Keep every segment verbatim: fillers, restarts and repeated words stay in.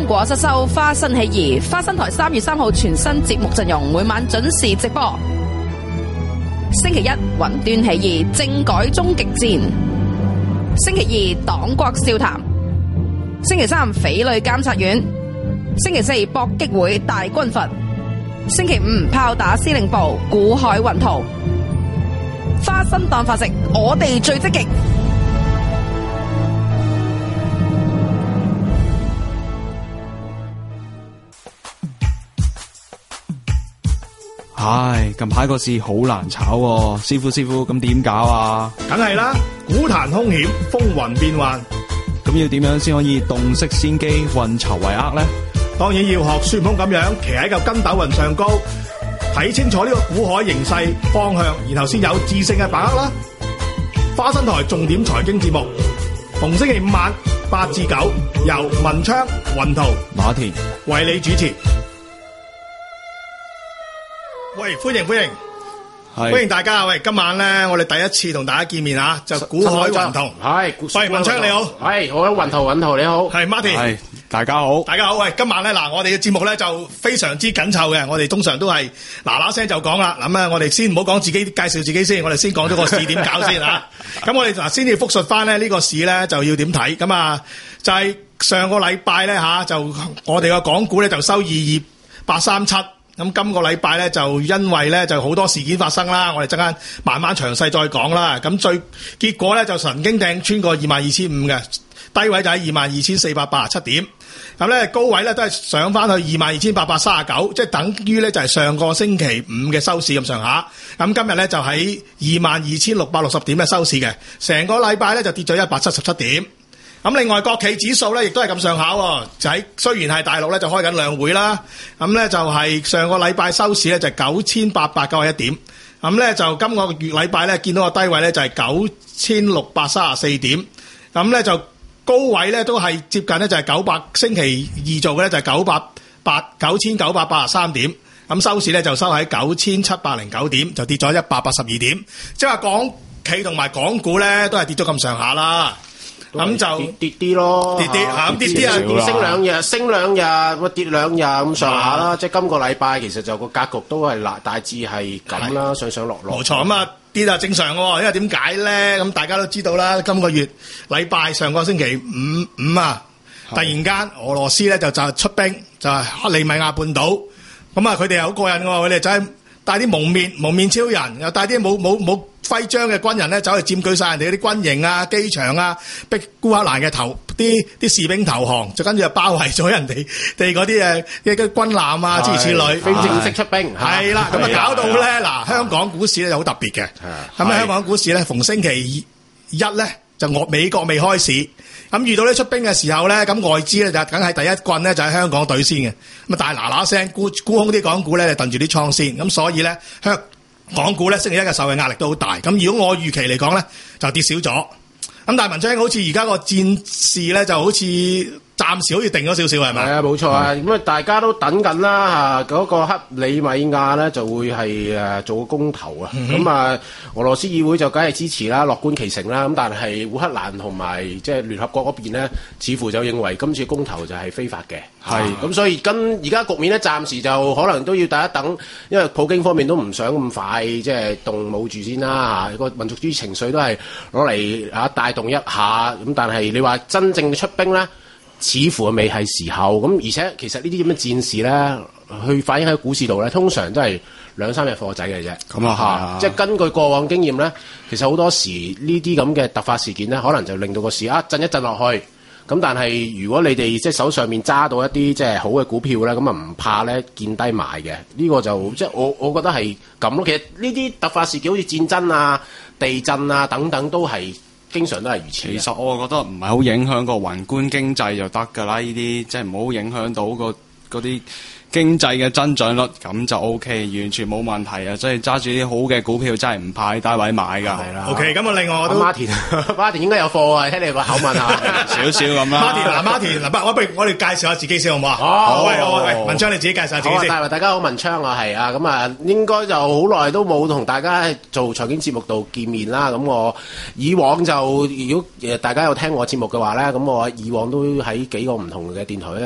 果失收花生起義，花生台三月三號全新節目陣容，每晚準時直播。星期一雲端起義政改終極戰，星期二黨國笑談，星期三匪類監察院，星期四搏擊會大軍閥，星期五炮打司令部古海雲圖。花生當飯食，我哋最積極。 唉，近排個市好難炒喎，師傅師傅咁點搞啊？ 梗係啦，股壇凶險，風雲變幻， 咁要點樣先可以洞悉先機，運籌帷幄呢？ 當然要學孫悟空咁樣，騎喺嚿筋斗雲上高，睇清楚呢個股海形勢方向，然後先有智勝嘅把握啦。花生台重點財經節目，逢星期五晚八至九，由文昌、雲圖、 馬田為你主持。喂，歡迎歡迎，歡迎大家。喂，今晚咧，我哋第一次同大家見面啊，就股海雲圖。 係， 喂，文昌你好。 係，我喺雲圖雲圖你好。 係 Martin。 係，大家好。 大家好。喂，今晚咧嗱，我哋嘅節目咧就非常之緊湊嘅，我哋通常都係嗱嗱聲就講啦。咁啊，我哋先唔好講自己介紹自己先，我哋先講咗個市點搞先啊。咁我哋嗱先至複述翻咧呢個市咧就要點睇。咁啊，就係上個禮拜咧吓，就我哋個港股咧就收二二八三七。咁今個禮拜咧就因為咧就好多事件發生啦，我哋陣間慢慢詳細再講啦。咁最結果咧就曾經掟穿過二萬二千五嘅，低位就喺二萬二千四百八十七點。咁咧高位咧都係上翻去二萬二千八百三十九，即係等於咧就係上個星期五嘅收市咁上下。咁今日咧就喺二萬二千六百六十點嘅收市嘅，成個禮拜咧就跌咗一百七十七點。咁另外國企指數咧，亦都係咁上下喎。就喺雖然係大陸咧就開緊兩會啦，咁咧就係上個禮拜收市咧就九千八百九十一點，咁咧就今個月禮拜咧見到個低位咧就係九千六百三十四點，咁咧就高位咧都係接近咧就係九百星期二做嘅咧就係九百八九千九百八十三點，咁收市咧就收喺九千七百零九點，就跌咗一百八十二點，即係話港企同埋港股咧都係跌咗咁上下啦。咁就跌啲咯， 跌啲嚇，咁跌啲啊， 升兩日，升兩日，跌兩日咁上下啦。即係今個禮拜其實就個格局都係大大致係咁啦，上上落落。 冇錯，咁啊跌啊正常喎，因為點解咧？咁大家都知道啦，今個月禮拜上個星期五五啊，突然間俄羅斯咧就就出兵，就係克里米亞半島。咁啊，佢哋又好過癮喎，佢哋就係帶啲蒙面蒙面超人，又帶啲冇冇冇徽章嘅軍人咧，走去佔據晒人哋嗰啲軍營啊、機場啊，逼烏克蘭嘅投啲啲士兵投降，就跟住就包圍咗人哋哋嗰啲誒嘅嘅軍艦啊，諸如此類， 非正式出兵。 係啦，咁啊搞到咧嗱，香港股市咧就好特別嘅。咁啊，香港股市咧逢星期一咧就俄美國未開市，咁遇到呢出兵嘅時候咧，咁外資咧就梗係第一棍咧就喺香港隊先嘅，咁啊但係嗱嗱聲沽沽空啲港股咧就燉住啲倉先，咁所以咧香港股咧星期一嘅受嘅壓力都好大，咁如果我預期嚟講咧就跌少咗，咁但係文章好似而家個戰事咧就好似暫時好似定咗少少係咪？ 係啊，冇錯啊，咁啊大家都等緊啦嚇，嗰個克里米亞咧就會係誒做個公投啊，咁啊俄羅斯議會就梗係支持啦，樂觀其成啦，咁但係烏克蘭同埋即係聯合國嗰邊咧，似乎就認為今次公投就係非法嘅，係咁所以跟而家局面咧暫時就可能都要等一等，因為普京方面都唔想咁快即係動武住先啦嚇，個民族主義情緒都係攞嚟嚇帶動一下，咁但係你話真正出兵咧？似乎未係時候，咁而且其實呢啲咁嘅戰事咧，去反映喺股市度咧，通常都係兩三日貨仔嘅啫。咁啊嚇，即係根據過往經驗咧，其實好多時呢啲咁嘅突發事件咧，可能就令到個市啊震一震落去。咁但係如果你哋即係手上面揸到一啲即係好嘅股票咧，咁啊唔怕咧見低買嘅。呢個就即係我我覺得係咁咯。其實呢啲突發事件好似戰爭啊、地震啊等等都係。經常都係如此。 其實我覺得唔係好影響個宏觀經濟就得㗎啦，呢啲即係唔好影響到個嗰啲經濟嘅增長率，咁就 O K， 完全冇問題啊！即係揸住啲好嘅股票，真係唔怕喺低位買㗎。係啦。 O K，咁啊，另外我都馬田，馬田應該有貨啊！聽你個口問啊， 少少咁啦。 馬田嗱，馬田嗱，我不如我哋介紹下自己先好唔好啊？ 好， 喂，好喂，文昌你自己介紹下自己先。 大家好，文昌啊，係啊，咁啊，應該就好耐都冇同大家做財經節目度見面啦。咁我以往就如果誒大家有聽我節目嘅話咧，咁我以往都喺幾個唔同嘅電台都有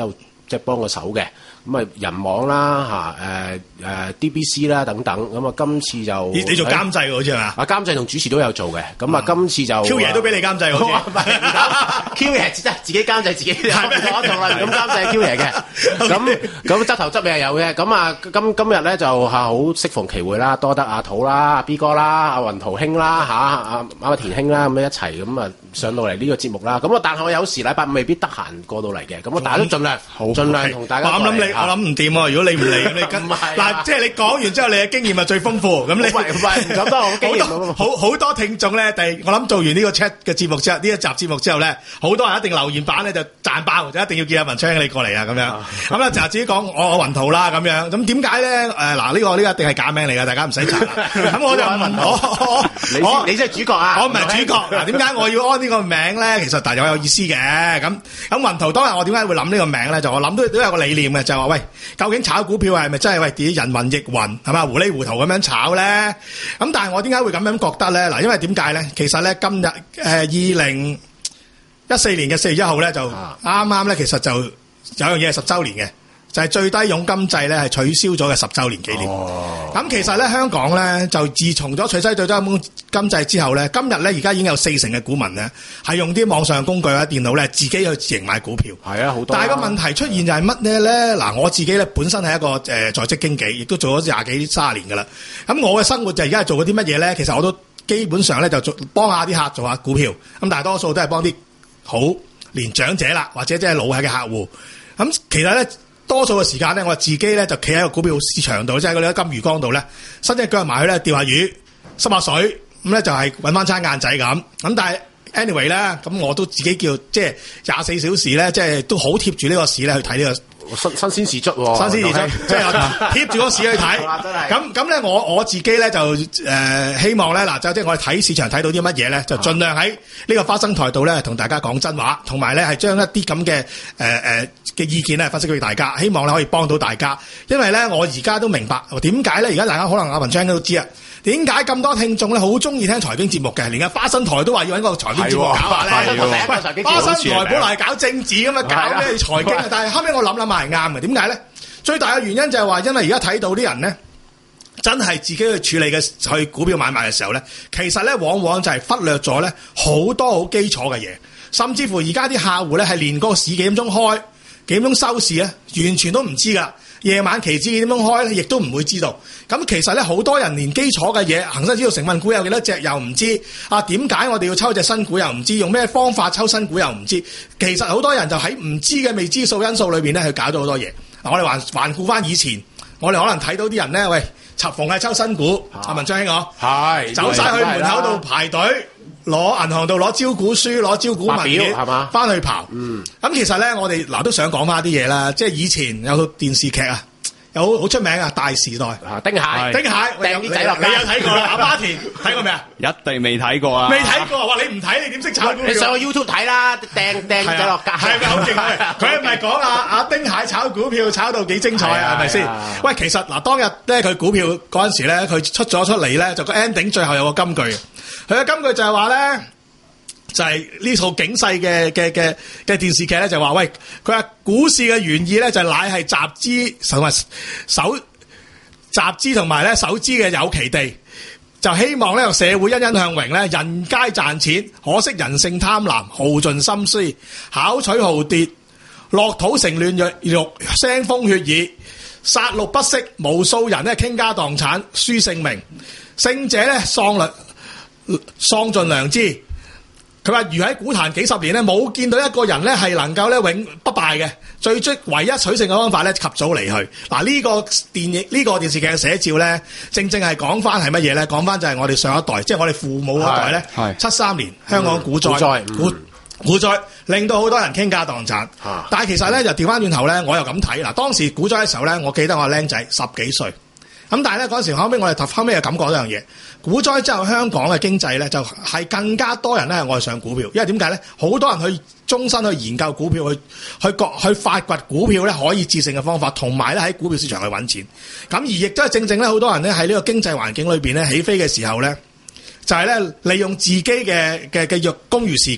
即係幫個手嘅。咁啊人網啦嚇，誒誒 D B C 啦等等，咁啊今次就你你做監製好似係嘛？ 啊監製同主持都有做嘅，咁啊今次就 Q 爺都俾你監製好似。 唔係 Q 爺即係自己監製自己，我從來唔敢監製 Q 爺嘅。咁咁執頭執尾係有嘅。咁啊今今日咧就係好適逢其會啦，多得阿土啦、阿 B 哥啦、阿雲圖兄啦嚇、阿阿田兄啦咁樣一齊咁啊上到嚟呢個節目啦。咁啊但係我有時禮拜五未必得閒過到嚟嘅，咁我大家都盡量盡量同大家。 我諗你我諗唔掂喎，如果你唔嚟咁你跟嗱，即係你講完之後，你嘅經驗係最豐富。咁你唔係唔係唔敢當我經驗好好多聽眾咧，第我諗做完呢個 chat 嘅節目之後，呢一集節目之後咧，好多人一定留言版咧就讚爆，就一定要叫阿文昌你過嚟啊咁樣。咁咧就自己講我我雲圖啦咁樣。咁點解咧？誒嗱呢個呢個一定係假名嚟㗎，大家唔使查。咁我就問我我你即係主角啊？ 我唔係主角。嗱點解我要安呢個名咧？其實大有有意思嘅。咁咁雲圖當日我點解會諗呢個名咧？就我諗都都有個理念嘅，就係話喂，究竟炒股票係咪真係喂啲人云亦云係嘛糊裡糊塗咁樣炒咧？咁但係我點解會咁樣覺得咧？嗱，因為點解咧？其實咧今日誒二零一四年嘅四月一號咧就啱啱咧，其實就有樣嘢係十週年嘅，就係最低佣金制咧係取消咗嘅十週年紀念。咁、哦、其實咧香港咧就自從咗取消最低佣金制之後咧，今日咧而家已經有四成嘅股民咧係用啲網上工具或者電腦咧自己去自營買股票。係啊，好多。但係個問題出現就係乜嘢咧？嗱，我自己咧本身係一個誒、呃、在職經紀，亦都做咗廿幾卅年噶啦。咁我嘅生活就而家係做嗰啲乜嘢咧？其實我都基本上咧就做幫下啲客做下股票。咁大多數都係幫啲好年長者啦，或者即係老係嘅客戶。咁其實咧。多數嘅時間咧，我自己咧就企喺個股票市場度，即係嗰啲金魚缸度咧，伸隻腳埋去咧釣下魚、濕下水，咁咧就係揾翻餐晏仔咁。咁但係 anyway 咧，咁我都自己叫即係廿四小時咧，即係都好貼住呢個市咧去睇呢個新新鮮時卒喎， 新鮮時卒，即係貼住個市去睇。咁咁咧，我我自己咧就誒、呃、希望咧嗱，就即係我哋睇市場睇到啲乜嘢咧，就盡量喺呢個花生台度咧同大家講真話，同埋咧係將一啲咁嘅誒誒。呃嘅意見咧分析俾大家，希望咧可以幫到大家。因為咧我而家都明白點解咧，而家大家可能阿文昌都知啊，點解咁多聽眾咧好中意聽財經節目嘅，連個花生台都話要揾個財經節目搞下咧。花生台本來係搞政治咁嘛，搞咩財經啊？但係後尾我諗諗下係啱嘅。點解咧？最大嘅原因就係話，因為而家睇到啲人咧，真係自己去處理嘅去股票買賣嘅時候咧，其實咧往往就係忽略咗咧好多好基礎嘅嘢，甚至乎而家啲客戶咧係連個市幾點鐘開。幾點鐘收市咧，完全都唔知噶。夜晚期指幾點鐘開咧，亦都唔會知道。咁其實咧，好多人連基礎嘅嘢，恒生指數成分股有幾多隻又唔知。啊，點解我哋要抽隻新股又唔知？用咩方法抽新股又唔知？其實好多人就喺唔知嘅未知數因素裏邊咧，去搞咗好多嘢。嗱，我哋還環顧翻以前，我哋可能睇到啲人咧，喂，插逢係抽新股，阿、啊、文章兄我係走晒去門口度排隊。攞銀行度攞招股書，攞招股文件，係嘛？翻去刨。嗯，咁其實咧，我哋嗱都想講翻啲嘢啦。即係以前有套電視劇啊，有好出名啊，《大時代》啊，丁蟹，丁蟹，掟啲仔落。你有睇過啦？阿巴田睇過未啊？ 一定未睇過啊！ 未睇過，話你唔睇，你點識炒股票？ 你上去 YouTube 睇啦，掟掟仔落街。 係咪好勁啊？佢係咪講啊？阿丁蟹炒股票炒到幾精彩啊？係咪先？喂，其實嗱，當日咧佢股票嗰陣時咧，佢出咗出嚟咧，就個 ending 最後有個金句。佢嘅金句就係話咧，就係呢套警世嘅嘅嘅嘅電視劇咧，就話喂，佢話股市嘅原意咧就乃係集資同埋首集資同埋咧首資嘅有其地，就希望咧社會欣欣向榮咧，人皆賺錢，可惜人性貪婪，耗盡心思，巧取豪奪，落土成亂若玉，腥風血雨，殺戮不息，無數人咧傾家蕩產，輸性命，勝者咧喪律。喪盡良知，佢話如喺股壇幾十年咧，冇見到一個人咧係能夠咧永不敗嘅，最終唯一取勝嘅方法咧及早離去。嗱，呢個電影呢、呢個電視劇嘅寫照咧，正正係講翻係乜嘢咧？講翻就係我哋上一代，即係我哋父母嗰代咧，七三年香港股災，股股災令到好多人傾家蕩產。啊、但係其實咧就調翻轉頭咧，我又咁睇嗱，當時股災嘅時候咧，我記得我係僆仔十幾歲。咁但係咧嗰陣時後尾我哋後尾又感覺一樣嘢，股災之後香港嘅經濟咧就係更加多人咧係愛上股票，因為點解咧？好多人去終身去研究股票，去去覺去發掘股票咧可以致勝嘅方法，同埋咧喺股票市場去揾錢。咁而亦都係正正咧，好多人咧喺呢個經濟環境裏邊咧起飛嘅時候咧，就係咧利用自己嘅嘅嘅若公餘時間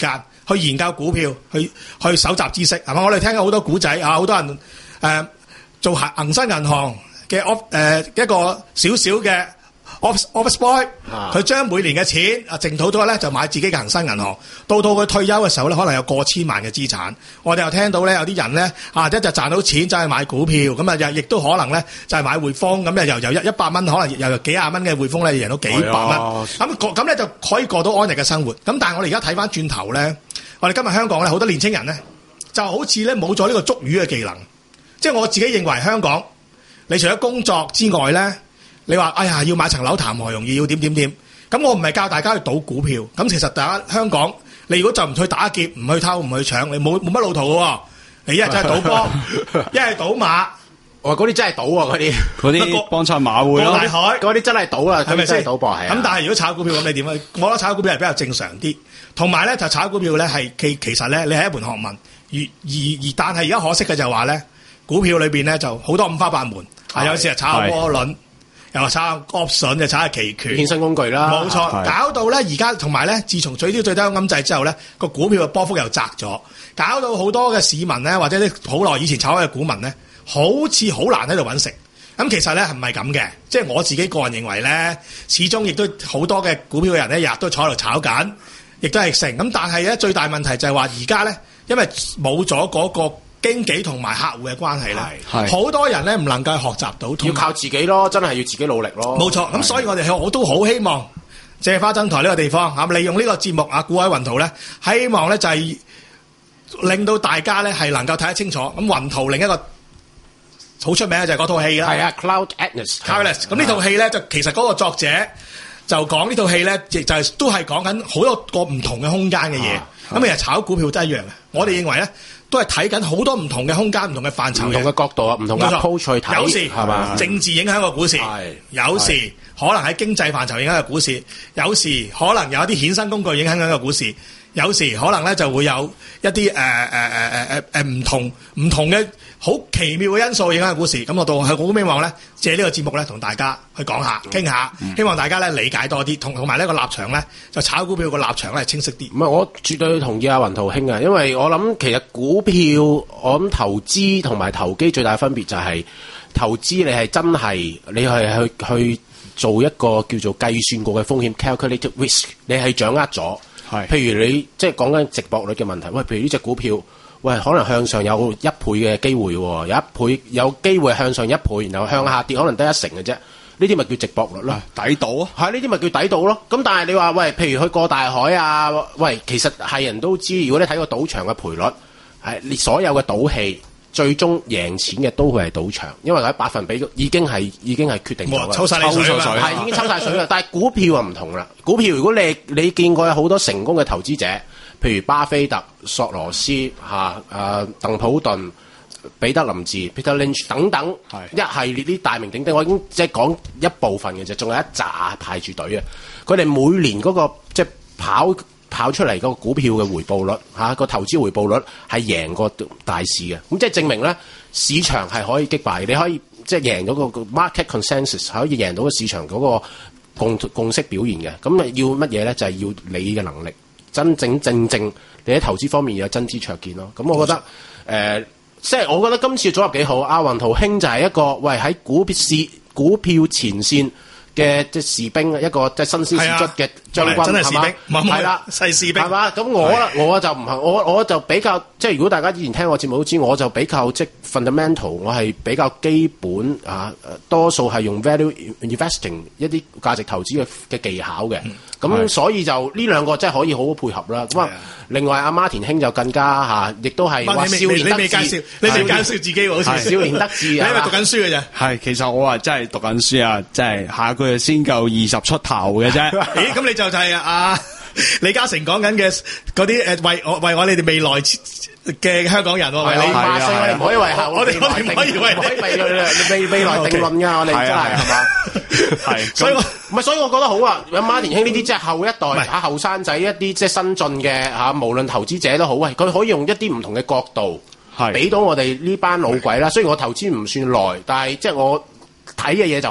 去研究股票，去去搜集知識，係嘛？我哋聽過好多古仔啊，好多人誒、呃、做恒恒生銀行嘅 off 誒一個少少嘅 office office boy，佢將每年嘅錢啊淨土咗咧，就買自己嘅恒生銀行。到到佢退休嘅時候咧，可能有過千萬嘅資產。我哋又聽到咧，有啲人咧啊，一就賺到錢就係買股票，咁啊又亦都可能咧就係買匯豐，咁又由由一一百蚊，可能又由幾廿蚊嘅匯豐咧，贏到幾百蚊。咁咁咧就可以過到安逸嘅生活。咁但係我哋而家睇翻轉頭咧，我哋今日香港咧好多年青人咧，就好似咧冇咗呢個捉魚嘅技能。即係我自己認為香港，你除咗工作之外咧，你話哎呀要買層樓談何容易，要點點點。咁我唔係教大家去賭股票。咁其實大家香港，你如果就唔去打劫、唔去偷、唔去搶，你冇冇乜路途嘅喎。你一係就係賭波，一係賭馬。 哇！嗰啲真係賭啊！嗰啲嗰啲幫襯馬會咯， 大海嗰啲真係賭啦， 係咪先？ 賭博係。 咁但係如果炒股票咁，你點啊？我覺得炒股票係比較正常啲。同埋咧，就炒股票咧係其其實咧，你係一門學問。而而而但係而家可惜嘅就係話咧，股票裏邊咧就好多五花八門。係有時係炒下窩輪。又話炒下 option，又炒下期權， 衍生工具啦， 冇錯。搞到咧而家同埋咧，自從取消最低金制之後咧，個股票嘅波幅又窄咗，搞到好多嘅市民咧，或者啲好耐以前炒開嘅股民咧，好似好難喺度揾食。咁其實咧係唔係咁嘅？即係我自己個人認為咧，始終亦都好多嘅股票嘅人咧，日日都坐喺度炒緊，亦都係成。咁但係咧最大問題就係話而家咧，因為冇咗嗰個經紀同埋客戶嘅關係啦，好多人咧唔能夠學習到， 要靠自己咯，真係要自己努力咯。 冇錯，咁所以我哋我都好希望借花增台呢個地方，啊利用呢個節目啊，股海雲圖咧，希望咧就係令到大家咧係能夠睇得清楚。咁雲圖另一個好出名嘅就係嗰套戲啦，係啊 ，Cloud Atlas。 咁呢套戲咧就其實嗰個作者就講呢套戲咧，亦就係都係講緊好多個唔同嘅空間嘅嘢。咁其實炒股票都一樣嘅，我哋認為咧。都係睇緊好多唔同嘅空間、唔同嘅範疇、 唔同嘅角度啊、唔同嘅 approach 去睇， 有時係嘛政治影響個股市，有時可能喺經濟範疇影響個股市，有時可能有一啲衍生工具影響緊個股市，有時可能咧就會有一啲誒誒誒誒誒誒唔同唔同嘅好奇妙嘅因素影響個股市。咁我到係好希望咧借呢個節目咧同大家去講下、傾下，希望大家咧理解多啲，同同埋呢個立場咧就炒股票個立場咧清晰啲。 唔係，我絕對同意阿雲圖兄啊，因為我諗其實股票我諗投資同埋投機最大分別就係、是、投資你係真係你係去去做一個叫做計算過嘅風險 calculated risk， 你係掌握咗。係，譬如你即係講緊值博率嘅問題，喂，譬如呢隻股票，喂，可能向上有一倍嘅機會喎，有一倍有機會向上一倍，然後向下跌可能得一成嘅啫，呢啲咪叫值博率咯， 抵賭啊， 係呢啲咪叫抵賭咯。咁但係你話喂，譬如去過大海啊，喂，其實係人都知，如果你睇個賭場嘅賠率，係你所有嘅賭氣。最終贏錢嘅都會係賭場，因為喺百分比已經係已經係決定咗， 抽晒你水啦， 係已經抽晒水啦。但係股票啊唔同啦，股票如果你你見過有好多成功嘅投資者，譬如巴菲特、索羅斯、嚇誒鄧普頓、彼得林治、Peter Lynch 等等，一系列啲大名鼎鼎，我已經即係講一部分嘅啫，仲有一紮排住隊啊！佢哋每年嗰、嗰個即係跑。跑出嚟嗰個股票嘅回報率嚇，個、啊、投資回報率係贏過大市嘅，咁即係證明咧市場係可以擊敗，你可以即係贏到個 market consensus， 可以贏到個市場嗰個共共識表現嘅。咁要乜嘢咧？就係、是、要你嘅能力，真正正正你喺投資方面有真知灼見咯。咁我覺得誒、呃，即係我覺得今次組合幾好。阿雲圖兄就係一個喂喺股市股票前線嘅即係士兵，一個即係新鮮事卒嘅將軍， 真係士兵，係啦，細士兵， 係嘛？咁我啦，我就唔係，我我就比較即係如果大家以前聽我節目都知，我就比較即係 fundamental， 我係比較基本啊，多數係用 value investing 一啲價值投資嘅嘅技巧嘅。咁、嗯、所以就呢兩個真係可以好好配合啦。咁啊，另外阿馬田兄就更加嚇，亦都係話少年得志。你未介紹，你未介紹自己好似少年得志，你係咪讀緊書嘅啫？ 係，其實我話真係讀緊書啊，即係下個月先夠二十出頭嘅啫。 咦？咁你就就係阿李嘉誠講緊嘅嗰啲誒，為我為我哋哋未來嘅香港人喎，為你八歲，我哋唔可以為後， 我哋我哋唔可以為未未來定論㗎，我哋真係係嘛？係，所以我唔係，所以我覺得好啊。有馬田兄呢啲即係後一代嚇後生仔一啲即係新進嘅嚇，無論投資者都好，喂，佢可以用一啲唔同嘅角度，係俾到我哋呢班老鬼啦。雖然我投資唔算耐，但係即係我睇嘅嘢就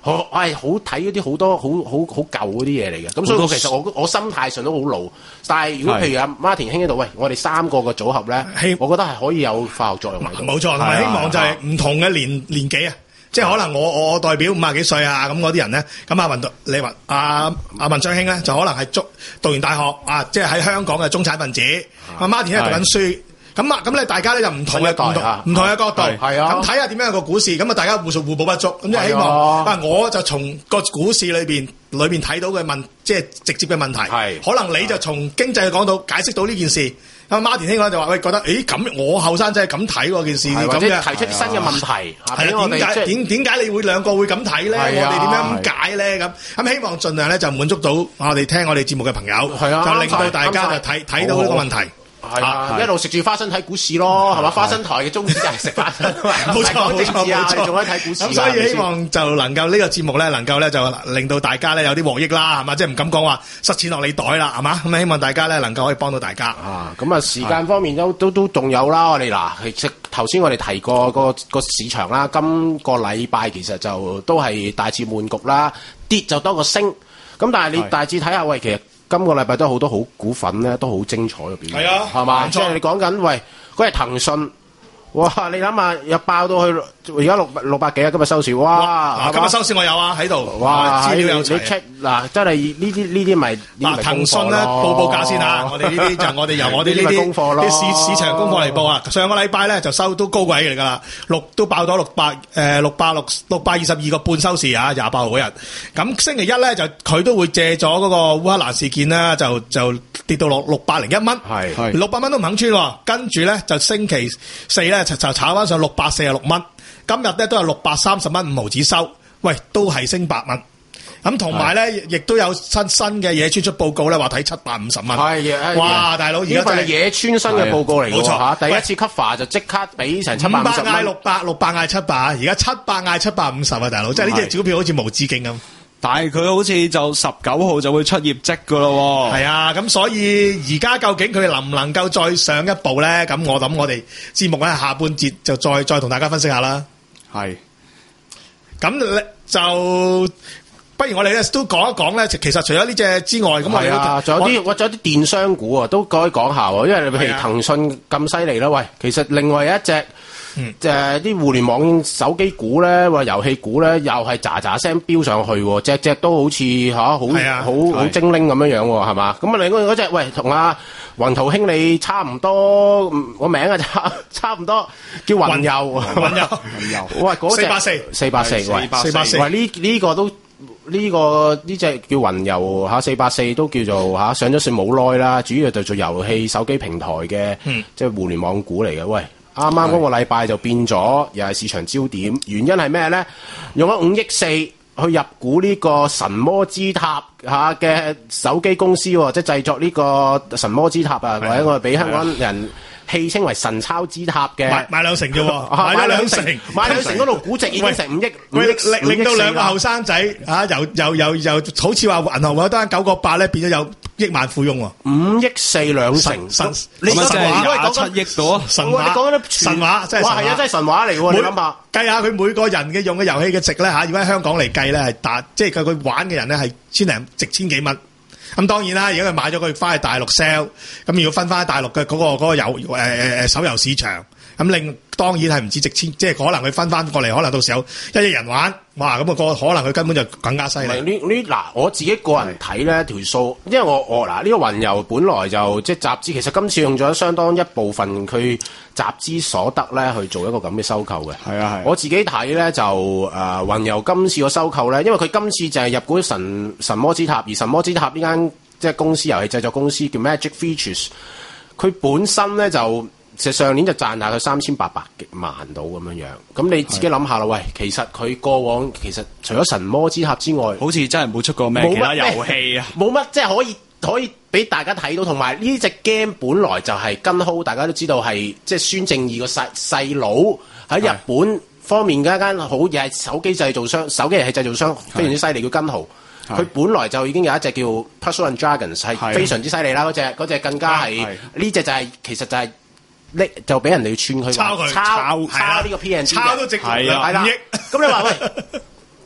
我我係好睇嗰啲好多好好好舊嗰啲嘢嚟嘅。咁所以我其實我我心態上都好老。但係如果譬如阿 Martin 兄呢度，喂，我哋三個嘅組合咧，我覺得係可以有化學作用喺度。 冇錯，同埋希望就係唔同嘅年年紀啊。即係可能我我代表五廿幾歲啊咁嗰啲人咧，咁阿文你話阿阿文章兄咧就可能係讀讀完大學啊，即係喺香港嘅中產分子。阿 Martin 咧讀緊書，咁啊咁咧大家咧就唔同嘅唔同唔同嘅角度，係啊，咁睇下點樣個股市，咁啊大家互互補不足，咁即係希望啊我就從個股市裏邊裏邊睇到嘅問，即係直接嘅問題，係可能你就從經濟嘅角度解釋到呢件事。咁 Martin 兄講就話喂，覺得誒咁我後生仔係咁睇喎件事， 或者提出啲新嘅問題， 係啦，點解點點解你會兩個會咁睇咧？我哋點樣解咧？咁咁希望盡量咧就滿足到我哋聽我哋節目嘅朋友，就令到大家就睇睇到呢個問題。 係啊，一路食住花生睇股市咯，係嘛？花生台嘅宗旨就係食花生， 冇錯冇錯冇錯， 仲可以睇股市。 咁所以希望就能夠呢個節目咧，能夠咧就令到大家咧有啲獲益啦，係嘛？即係唔敢講話塞錢落你袋啦，係嘛？咁希望大家咧能夠可以幫到大家。 啊，咁啊時間方面都都都仲有啦，我哋嗱，其實頭先我哋提過個個市場啦，今個禮拜其實就都係大致悶局啦，跌就多過升。咁但係你大致睇下，喂，其實今個禮拜都好多好股份咧，都好精彩嘅表現。係啊，係嘛？即係你講緊，喂，嗰日騰訊，哇！你諗下，又爆到去而家六六百幾啊！今日收市，哇！ 今日收市我有啊喺度， 哇！ 資料有你 check 嗱，真係呢啲呢啲咪嗱騰訊咧報報價先啊！我哋呢啲就我哋由我哋呢啲功課咯， 啲市市場功課嚟報啊！上個禮拜咧就收都高位嚟㗎啦，六都爆咗六百誒六百六六百二十二個半收市啊！廿八號嗰日，咁星期一咧就佢都會借咗嗰個烏克蘭事件啦，就就跌到落六百零一蚊，係六百蚊都唔肯穿喎，跟住咧就星期四咧就就炒翻上六百四十六蚊。今日咧都係六百三十蚊五毫子收，喂，都係升八蚊。咁同埋咧，亦都有新新嘅野村出報告咧，話睇七百五十蚊。係，哇，大佬而家就係野村新嘅報告嚟嘅， 冇錯嚇。第一次 cover 就即刻俾成七百五十蚊。 五百嗌六百，六百嗌七百，而家七百嗌七百五十啊，大佬，即係呢隻股票好似無止境咁。 但係佢好似就十九號就會出業績噶咯喎。 係啊，咁所以而家究竟佢能唔能夠再上一步咧？咁我諗我哋節目咧下半節就再再同大家分析下啦。係，咁就不如我哋咧都講一講咧。其實除咗呢隻之外，咁我哋啊，仲有啲，我仲有啲電商股啊，都可以講下喎。因為譬如騰訊咁犀利啦，喂，其實另外有一隻。嗯，就係啲互聯網手機股咧，或遊戲股咧，又係喳喳聲飆上去，隻隻都好似吓好好好精靈咁樣樣喎，係嘛？咁啊，另外嗰隻喂，同阿雲圖兄你差唔多，個名啊差差唔多，叫雲遊， 雲遊，雲遊， 喂，嗰隻四百四， 四百四，喂， 四百四， 喂，呢呢個都呢個呢隻叫雲遊吓，四百四都叫做吓上咗市冇耐啦，主要就做遊戲手機平台嘅，即係互聯網股嚟嘅，喂。啱啱嗰個禮拜就變咗，又係市場焦點。原因係咩咧？用咗五億四去入股呢個神魔之塔嚇嘅手機公司，即係製作呢個神魔之塔啊，或者我哋俾香港人戲稱為神抄之塔嘅， 買買兩成啫喎，買咗兩成， 買兩成嗰度估值已經成五億， 令令到兩個後生仔嚇，又又又又好似話銀行嗰單九個八咧，變咗有億萬富翁喎， 五億四兩成， 神你神話講七億到啊！ 神話，你講緊神話，真係哇係啊，真係神話嚟喎！你諗下， 計下佢每個人嘅用嘅遊戲嘅值咧嚇，如果喺香港嚟計咧係達，即係佢佢玩嘅人咧係千零值千幾蚊。咁當然啦，如果佢買咗佢翻去大陸 sell，咁要分翻喺大陸嘅嗰個嗰個遊誒誒誒手遊市場，咁另當然係唔止值千，即係可能佢分翻過嚟，可能到時候一億人玩，哇！咁啊個可能佢根本就更加犀利。 呢呢嗱，我自己個人睇咧條數，因為我我嗱呢個雲遊本來就即係集資，其實今次用咗相當一部分佢集資所得咧去做一個咁嘅收購嘅。係啊係。我自己睇咧就誒雲遊今次個收購咧，因為佢今次就係入股神神魔之塔，而神魔之塔呢間即係公司遊戲製作公司叫 Magic Features， 佢本身咧就。其實上年就賺下佢三千八百幾萬到咁樣樣，咁你自己諗下啦，喂，其實佢過往其實除咗神魔之塔之外， 好似真係冇出過咩其他遊戲啊， 冇乜即係可以可以俾大家睇到，同埋呢隻 game 本來就係跟 hold， 大家都知道係即係孫正義個細細佬喺日本方面嘅一間好又係手機製造商，手機遊戲製造商非常之犀利，叫跟 hold。佢本來就已經有一隻叫 Puzzle and Dragons 係非常之犀利啦，嗰隻嗰隻更加係呢隻就係、是、其實就係、是。拎就俾人哋串佢， 抄佢， 抄抄呢個 P N G 抄都值係啊，五億。 咁你話喂，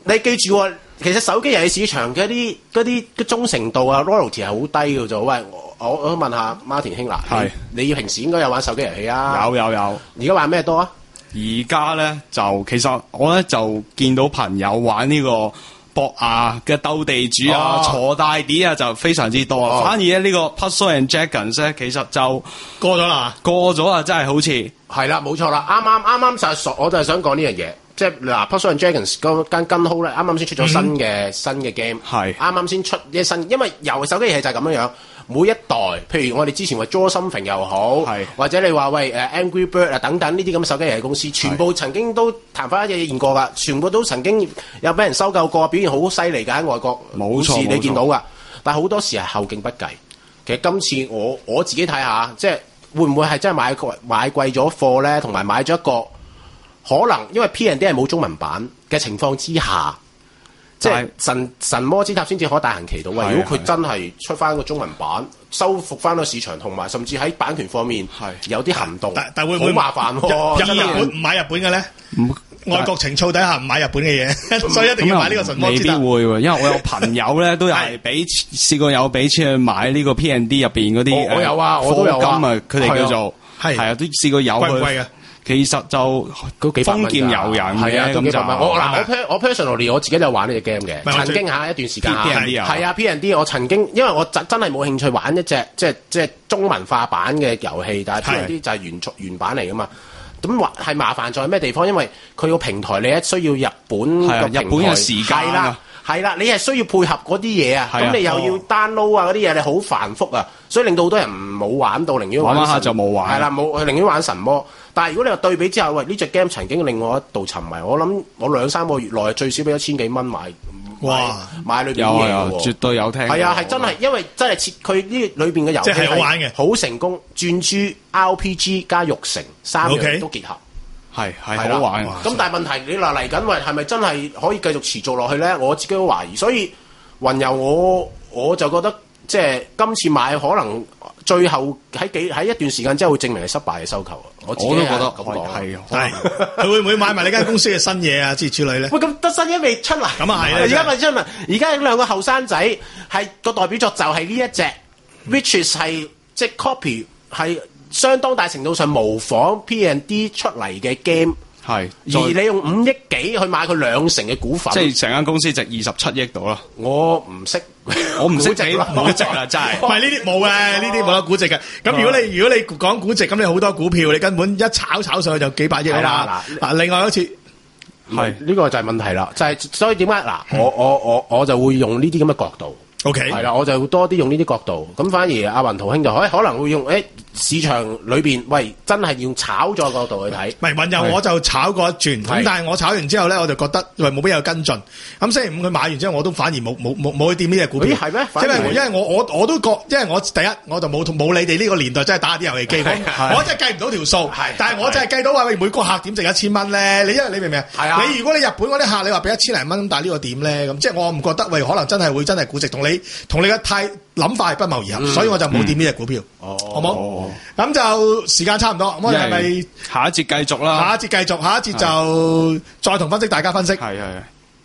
你記住喎，其實手機遊戲市場嘅啲嗰啲嘅忠誠度啊 ，loyalty 係好低嘅啫。喂，我我想問下 Martin 兄啦， 係你你平時應該有玩手機遊戲啊？ 有有有。 而家玩咩多啊？ 而家咧就其實我咧就見到朋友玩呢個博亞嘅鬥地主啊、 哦、 鋤大啲啊，就非常之多。 哦、 反而咧呢個 Puzzle and Dragons 咧，其實就過咗啦， 過咗啊！真係好似係啦，冇錯啦，啱啱啱啱就係傻，我就係想講呢樣嘢。即係嗱 Puzzle and Dragons 嗰間 Gunho 咧，啱啱先出咗新嘅、嗯、新嘅 game，係啱啱先出一新，因為由手機遊戲就係咁樣樣，每一代，譬如我哋之前話 Draw Something 又好，或者你話喂誒 Angry Bird 啊等等呢啲咁嘅手機遊戲公司，全部曾經都談翻一嘢現過㗎，全部都曾經有俾人收購過，表現好犀利㗎喺外國，冇錯你見到㗎，但係好多時係後勁不繼。其實今次我我自己睇下，即係會唔會係真係買貴買貴咗貨咧，同埋買咗一個。可能因為 P and D 係冇中文版嘅情況之下，即係神神魔之塔先至可大行其道。喂，如果佢真係出翻個中文版，收復翻個市場，同埋甚至喺版權方面有啲行動， 但但會唔會好麻煩喎？ 入日本唔買日本嘅咧？外國情操底下唔買日本嘅嘢，所以一定要買呢個神魔之塔。 未必會喎，因為我有朋友咧都係俾試過有俾錢去買呢個 P and D 入邊嗰啲。 我有啊，我都有啊。 佢哋叫做係係啊，都試過有去。其實就都幾豐儉由人嘅，咁就我嗱我我 personally 我自己就玩呢隻 game 嘅，曾經下一段時間 P and D 係啊 P and D 我曾經因為我真真係冇興趣玩一隻即係即係中文化版嘅遊戲，但係 P and D 就係原作原版嚟噶嘛。咁係麻煩在咩地方？因為佢個平台你一需要日本嘅日本嘅時間啊。 係啦，你係需要配合嗰啲嘢啊，咁你又要 download 啊嗰啲嘢，你好繁複啊，所以令到好多人冇玩到，寧願玩下就冇玩。 係啦，冇寧願玩神魔。但係如果你話對比之後，喂呢隻 game 曾經令我一度沉迷，我諗我兩三個月內最少俾咗千幾蚊買，哇買裏邊啲嘢喎， 絕對有聽。 係啊，係真係，因為真係設佢呢裏邊嘅遊戲係好玩嘅， 好成功，轉珠 R P G 加育成三樣都結合。 係係好玩， 咁但係問題你嗱嚟緊，喂係咪真係可以繼續持續落去咧？我自己都懷疑，所以雲遊我我就覺得即係今次買可能最後喺幾喺一段時間之後會證明係失敗嘅收購。我自己都覺得咁講係，係佢會唔會買埋你間公司嘅新嘢啊？諸如此類咧？ 喂，咁得新嘢未出啦？ 咁啊係而家咪出嘛？而家兩個後生仔係個代表作就係呢一隻 ，which is 係即係 copy 係。相當大程度上模仿 P and D 出嚟嘅 game， 係而你用五億幾去買佢兩成嘅股份， 即係成間公司值二十七億到啦。 我唔識， 我唔識值啦，冇值啦，真係。 唔係呢啲冇嘅，呢啲冇得估值嘅。咁如果你如果你講估值，咁你好多股票，你根本一炒炒上去就幾百億啦。嗱，另外一次係呢個就係問題啦，就係所以點解嗱，我我我我就會用呢啲咁嘅角度。 O K， 係啦，我就會多啲用呢啲角度。咁反而阿雲圖兄就可可能會用誒。市場裏邊，喂，真係用炒作角度去睇。 唔係雲遊，我就炒過一轉，咁但係我炒完之後咧，我就覺得喂冇必要跟進。咁星期五佢買完之後，我都反而冇冇冇冇去掂呢隻股票。 咦係咩？ 因為因為我我我都覺，因為我第一我就冇冇你哋呢個年代真係打啲遊戲機，我真係計唔到條數。但係我真係計到話喂每個客點值一千蚊咧？你因為你明唔明啊？你如果你日本嗰啲客你話俾一千零蚊，但係呢個點咧？咁即係我唔覺得喂，可能真係會真係估值同你同你嘅太諗法係不謀而合，所以我就冇掂呢隻股票。好冇？咁就時間差唔多，咁我哋係咪下一節繼續啦？ 下一節繼續，下一節就再同分析大家分析。 係係。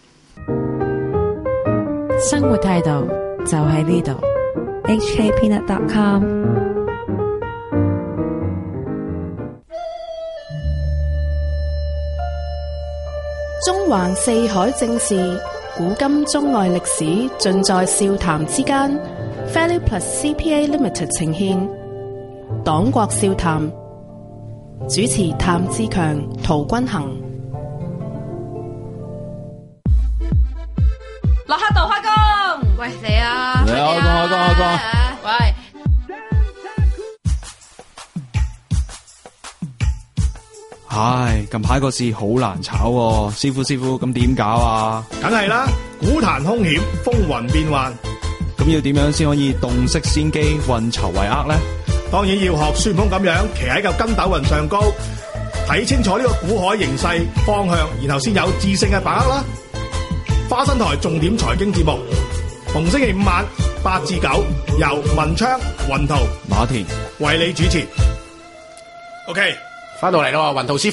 生活態度就喺呢度。H K Peanut dot com。 中環四海正事，古今中外歷史，盡在笑談之間。Value Plus C P A Limited 呈現。黨國笑談，主持譚志強、陶君行。 落黑道開工，喂嚟啊！ 嚟啊！開工開工開工！ 喂， 唉，近排個市好難炒喎，師傅師傅，咁點搞啊？ 梗係啦，股壇兇險，風雲變幻， 咁要點樣先可以洞悉先機，運籌帷幄咧？ 當然要學孫悟空咁樣，騎喺嚿筋斗雲上高，睇清楚呢個股海形勢方向，然後先有智勝嘅把握啦。花生台重點財經節目，逢星期五晚八至九，由文昌、雲圖、 馬田為你主持。OK， 翻到嚟咯，雲圖師傅。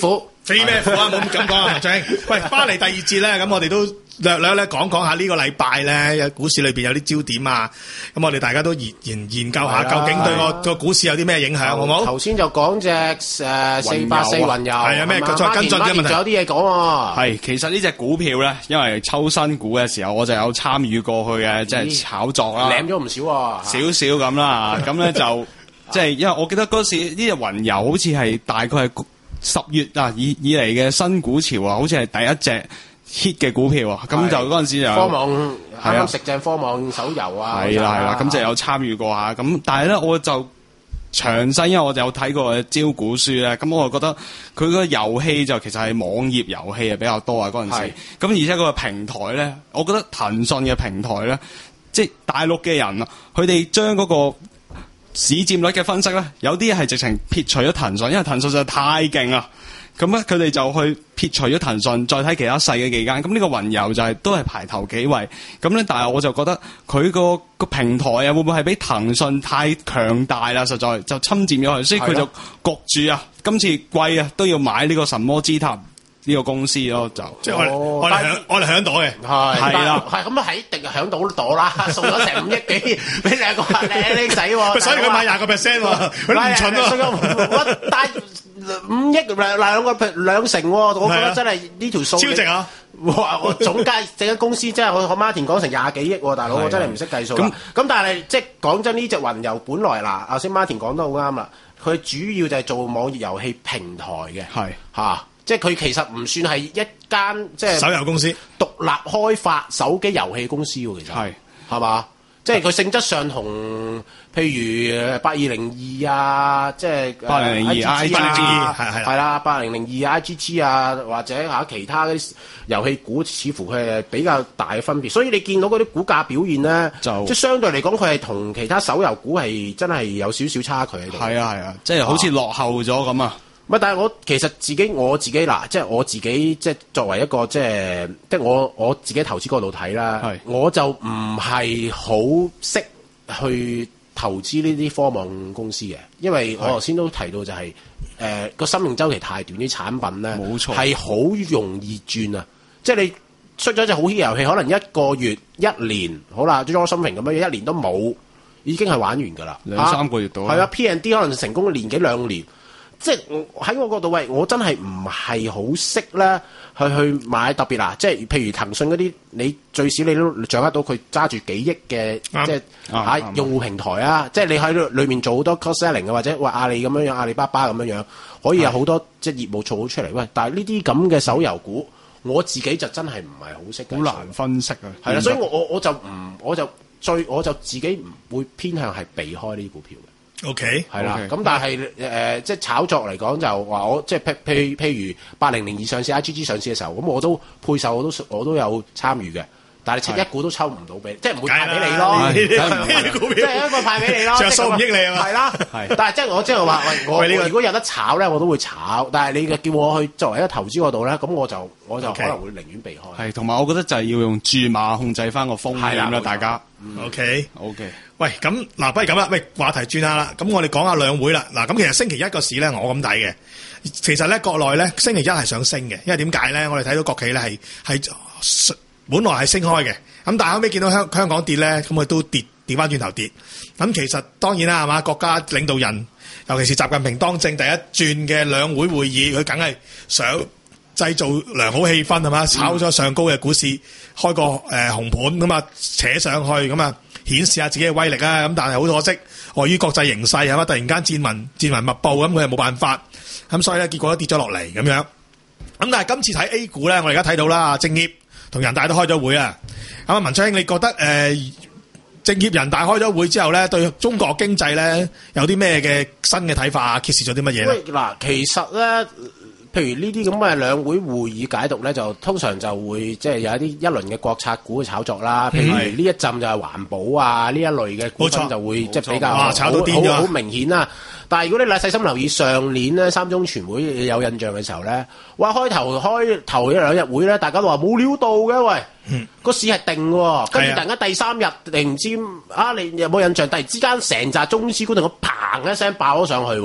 死咩苦啊！冇咁講啊，文章。喂，翻嚟第二節咧，咁我哋都略略咧講講下呢個禮拜咧，股市裏邊有啲焦點啊。咁我哋大家都研研研究下，究竟對個個股市有啲咩影響，好冇？ 頭先就講隻誒四八四雲油， 係啊咩？再跟進嘅問題， 仲有啲嘢講喎。 係，其實呢隻股票咧，因為抽新股嘅時候，我就有參與過去嘅，即係炒作啦， 舐咗唔少喎， 少少咁啦。咁咧就即係因為我記得嗰時呢隻雲油好似係大概係十月啊以以嚟嘅新股潮啊，好似係第一隻 hit 嘅股票啊。咁就嗰陣時就科網啱啱係啊食正科網手遊啊， 係啦係啦，咁就有參與過下。咁但係咧我就詳細，因為我就有睇過招股書咧，咁我就覺得佢個遊戲就其實係網頁遊戲係比較多啊嗰陣時。咁而且嗰個平台咧，我覺得騰訊嘅平台咧，即係大陸嘅人啊，佢哋將嗰個市佔率嘅分析咧，有啲係直情撇除咗騰訊，因為騰訊實在太勁啊。咁咧，佢哋就去撇除咗騰訊，再睇其他細嘅幾間。咁呢個雲遊就係、是、都係排頭幾位。咁咧，但係我就覺得佢個個平台啊，會唔會係比騰訊太強大啦？實在就侵佔咗佢，所以佢就焗住啊。今次貴啊，都要買呢個神魔之塔呢個公司咯，就即係我哋我哋響我哋響到嘅， 係係啦係咁啊，係一定響到朵啦，送咗成五億幾俾兩個靚靚仔喎， 所以佢買廿個 percent 喎，佢都唔蠢喎。 我帶五億兩兩個兩成喎，我覺得真係呢條數超值啊！ 哇！我總計整間公司真係我我 Martin 講成廿幾億喎，大佬我真係唔識計數啦。咁但係即係講真，呢隻雲遊本來嗱，頭先 Martin 講得好啱啦，佢主要就係做網頁遊戲平台嘅， 係嚇。即係佢其實唔算係一間即係手遊公司獨立開發手機遊戲公司喎，其實係係嘛？即係佢性質上同譬如八二零二啊，即係八零零二 I G G 啊， 係係係啦，八零零二 I G G 啊，或者嚇其他嗰啲遊戲股，似乎佢係比較大嘅分別。所以你見到嗰啲股價表現咧，就即係相對嚟講，佢係同其他手遊股係真係有少少差距喺度。 係啊係啊，即係好似落後咗咁啊！ 唔係，但係我其實自己我自己嗱，即係我自己即係作為一個即係即係我我自己投資角度睇啦，我就唔係好識去投資呢啲科網公司嘅，因為我頭先都提到就係誒個生命週期太短，啲產品咧冇錯係好容易轉啊！即係你出咗隻好 hit 遊戲，可能一個月、一年，好啦 Draw Something 咁樣，一年都冇，已經係玩完㗎啦， 兩三個月到。 係啊 ，P and D 可能成功年幾兩年。即係喺我角度，喂，我真係唔係好識咧，去去買特別嗱，即係譬如騰訊嗰啲，你最少你都掌握到佢揸住幾億嘅，即係嚇用戶平台啊，即係你喺裏面做好多 cross selling 嘅，或者話阿里咁樣樣，阿里巴巴咁樣樣，可以有好多即係業務做好出嚟。喂，但係呢啲咁嘅手遊股，我自己就真係唔係好識， 好難分析啊。 係啦，所以我我我就唔，我就最我就自己唔會偏向係避開呢啲股票嘅。 O K， 係啦，咁但係誒、呃，即係炒作嚟講就話我即係譬譬譬如八零零二上市 I G G 上市嘅時候，咁我都配售，我都我都有參與嘅。但係七一股都抽唔到俾，即係唔會派俾你咯。即係一個派俾你咯， 著數唔益你啊嘛。 係啦，但係即係我即係話，喂，我如果有得炒咧，我都會炒。但係你嘅叫我去作為一個投資嗰度咧，咁我就我就可能會寧願避開。 係，同埋我覺得就係要用注碼控制翻個風險啦，大家。 O K， O K。 喂，咁嗱，不如咁啦，喂，話題轉下啦。咁我哋講下兩會啦。嗱，咁其實星期一個市咧，我咁睇嘅。其實咧，國內咧，星期一係想升嘅，因為點解咧？我哋睇到國企咧係係本來係升開嘅，咁但係後尾見到香香港跌咧，咁佢都跌跌翻轉頭跌。咁其實當然啦，係嘛？國家領導人，尤其是習近平當政第一轉嘅兩會會議，佢梗係想製造良好氣氛係嘛？炒咗上高嘅股市，開個誒、呃、紅盤咁啊，扯上去咁啊，顯示下自己嘅威力啊！咁但係好可惜，礙於國際形勢係嘛，突然間戰民戰民密布，咁佢係冇辦法，咁所以咧結果都跌咗落嚟咁樣。咁但係今次睇 A 股咧，我哋而家睇到啦，政協同人大都開咗會啊！咁啊，文昌兄，你覺得誒、呃、政協人大開咗會之後咧，對中國經濟咧有啲咩嘅新嘅睇法啊？揭示咗啲乜嘢咧？ 嗱，其實咧，譬如呢啲咁嘅兩會會議解讀咧，就通常就會即係有一啲一輪嘅國策股嘅炒作啦。譬如呢一陣就係環保啊呢一類嘅股份就會即係比較好炒到癲咗， 好明顯啦。但係如果你細心留意上年咧三中全會有印象嘅時候咧，哇開頭開頭一兩日會咧，大家都話冇料到嘅，喂，個、嗯、市係定喎，跟住突然間第三日定唔知啊，你有冇印象？突然之間成紮中資股同我砰一聲爆咗上去喎。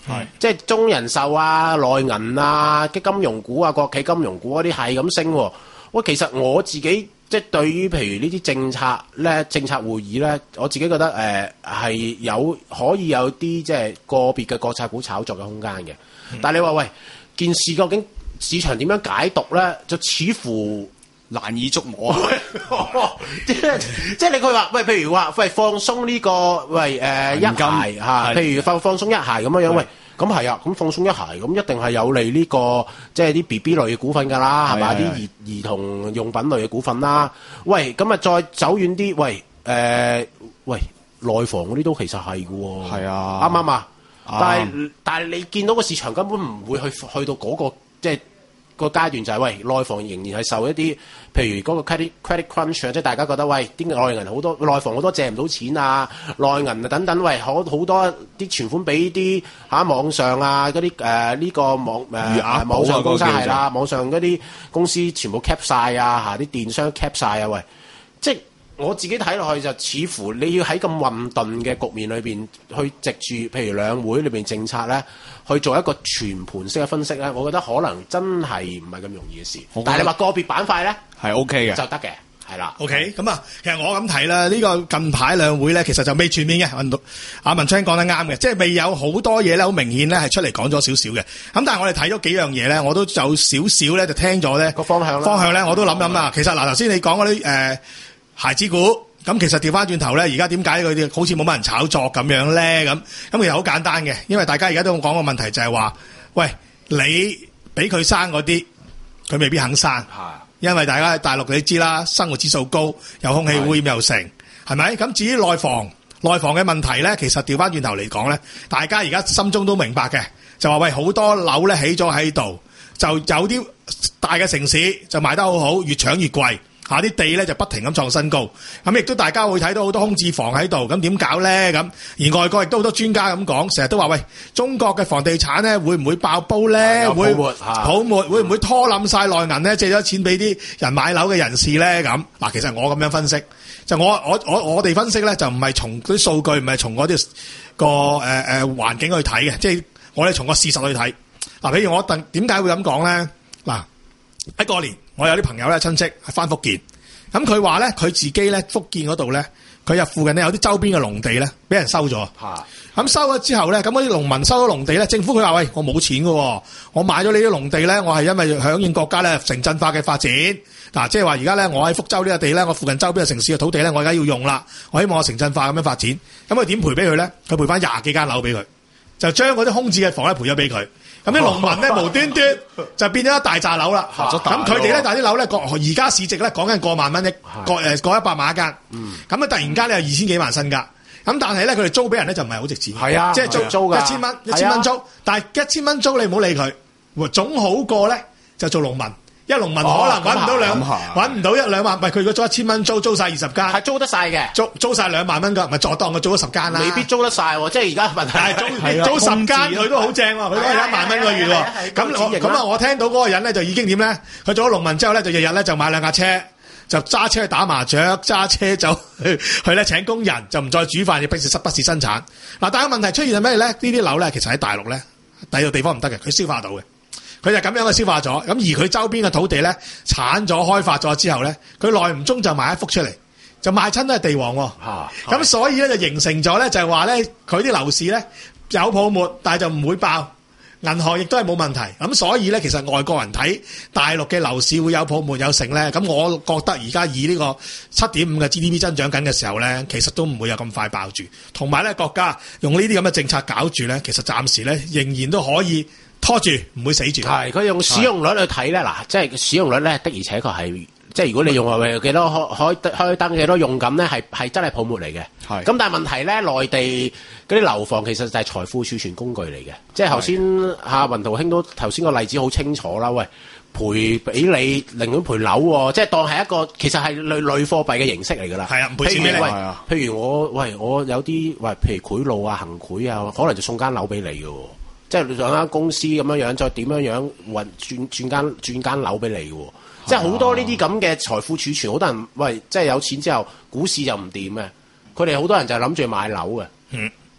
係即係中人壽啊、內銀啊、嘅金融股啊、國企金融股嗰啲係咁升喎。喂，其實我自己即係對於譬如呢啲政策咧、政策會議咧，我自己覺得誒係、呃、有可以有啲即係個別嘅國策股炒作嘅空間嘅。嗯、但係你話喂，件事究竟市場點樣解讀咧？就似乎難以捉摸啊！ 即係即係你佢話喂，譬如話喂放鬆呢、這個喂誒、呃、一孩嚇，譬如放放鬆一孩咁樣樣，喂咁係啊，咁放鬆一孩咁一定係有利呢、這個即係啲 B B 類嘅股份㗎啦，係嘛？啲兒兒童用品類嘅股份啦，喂咁啊再走遠啲，喂誒、呃、喂內房嗰啲都其實係㗎喎， 係啊， 啱唔啱啊？ 啱但係但係你見到個市場根本唔會去去到嗰、那個即係。個階段就係、是、喂內房仍然係受一啲譬如嗰個 credit credit crunch 啊，即係大家覺得喂啲內銀好多內房好多借唔到錢啊，內銀啊等等，喂好好多啲存款俾啲嚇網上啊嗰啲誒呢個網誒、呃、網上公司係啦，網上嗰啲公司全部 cap 晒啊嚇，啲電商 cap 晒啊喂，即係我自己睇落去就似乎你要喺咁混沌嘅局面裏邊去藉住譬如兩會裏邊政策咧。去做一個全盤式嘅分析咧，我覺得可能真係唔係咁容易嘅事。但係你話個別板塊咧係 O K 嘅， 就得嘅，係啦。 OK，咁啊，其實我咁睇啦，呢個近排兩會咧，其實就未全面嘅。運阿文昌講得啱嘅，即係未有好多嘢咧，好明顯咧係出嚟講咗少少嘅。咁但係我哋睇咗幾樣嘢咧，我都有少少咧就聽咗咧個方向方向咧，我都諗諗啦。其實嗱，頭先你講嗰啲誒孩子股。咁其實調翻轉頭咧，而家點解佢哋好似冇乜人炒作咁樣咧？咁咁其實好簡單嘅，因為大家而家都講個問題就係話，喂，你俾佢生嗰啲，佢未必肯生，因為大家大陸你知啦，生活指數高，有空氣污染又成，係咪？咁至於內房，內房嘅問題咧，其實調翻轉頭嚟講咧，大家而家心中都明白嘅，就話喂，好多樓咧起咗喺度，就有啲大嘅城市就賣得好好，越搶越貴。下啲地咧就不停咁創新高，咁亦都大家會睇到好多空置房喺度，咁點搞咧？咁而外國亦都好多專家咁講，成日都話喂，中國嘅房地產咧會唔會爆煲咧？會泡沫，泡沫會唔會拖冧晒內銀咧？借咗錢俾啲人買樓嘅人士咧？咁嗱，其實我咁樣分析，就我我我我哋分析咧，就唔係從啲數據，唔係從嗰啲個誒誒環境去睇嘅，即係我哋從個事實去睇。嗱，譬如我鄧點解會咁講咧？嗱。喺過年，我有啲朋友咧親戚係翻福建，咁佢話咧佢自己咧福建嗰度咧，佢入附近咧有啲周邊嘅農地咧，俾人收咗。嚇！咁收咗之後咧，咁嗰啲農民收咗農地咧，政府佢話喂，我冇錢㗎，我買咗你啲農地咧，我係因為響應國家咧城鎮化嘅發展。嗱，即係話而家咧，我喺福州呢個地咧，我附近周邊嘅城市嘅土地咧，我而家要用啦，我希望我城鎮化咁樣發展。咁佢點賠俾佢咧？佢賠翻廿幾間樓俾佢，就將嗰啲空置嘅房咧賠咗俾佢。咁啲農民咧無端端就變咗一大紮樓啦。咁佢哋咧，但係啲樓咧，而家市值咧講緊過萬蚊一個誒過一百萬一間。咁啊、嗯，突然間咧有二千幾萬身家。咁但係咧，佢哋租俾人咧就唔係好值錢。係啊，即係租租一千蚊，一千蚊租。啊、但係一千蚊租你唔好理佢，總好過咧就做農民。一農民可能揾唔到兩揾唔到一兩萬，唔係佢如果租一千蚊租租晒二十間， 係租得晒嘅， 租租晒兩萬蚊㗎，咪坐當佢租咗十間啦。 未必租得晒喎，即係而家問題係租租十間佢都好正喎，佢都係一萬蚊個月喎。咁咁啊，我聽到嗰個人咧就已經點咧？佢做咗農民之後咧，就日日咧就買兩架車，就揸車去打麻雀，揸車就去去咧請工人，就唔再煮飯，亦不是不是生產。嗱，但係問題出現係咩咧？呢啲樓咧其實喺大陸咧第二個地方唔得嘅，佢消化到嘅。佢就咁樣嘅消化咗，咁而佢周邊嘅土地咧剷咗開發咗之後咧，佢耐唔中就賣一幅出嚟，就賣親都係地王喎。咁、啊、所以咧就形成咗咧就係話咧佢啲樓市咧有泡沫，但係就唔會爆，銀行亦都係冇問題。咁所以咧其實外國人睇大陸嘅樓市會有泡沫有成咧，咁我覺得而家以呢個七點五嘅 G D P 增長緊嘅時候咧，其實都唔會有咁快爆住。同埋咧國家用呢啲咁嘅政策搞住咧，其實暫時咧仍然都可以拖住，唔會死住。係佢用使用率去睇咧，嗱，即係使用率咧的而且確係，即係如果你用話幾多開開開燈幾多用緊咧，係係真係泡沫嚟嘅。係咁，但係問題咧，內地嗰啲樓房其實就係財富儲存工具嚟嘅。即係頭先阿雲圖兄都頭先個例子好清楚啦。喂，賠俾你，寧願賠樓喎，即係當係一個其實係類類貨幣嘅形式嚟㗎啦。係啊，唔賠錢俾你。喂，譬如我喂我有啲喂，譬如賄賂啊、行賄啊，可能就送間樓俾你㗎喎。即係兩間公司咁樣樣，再點樣樣運轉轉間轉間樓俾你嘅，即係好多呢啲咁嘅財富儲存，好多人喂，即係有錢之後，股市就唔掂嘅，佢哋好多人就係諗住買樓嘅。嗯，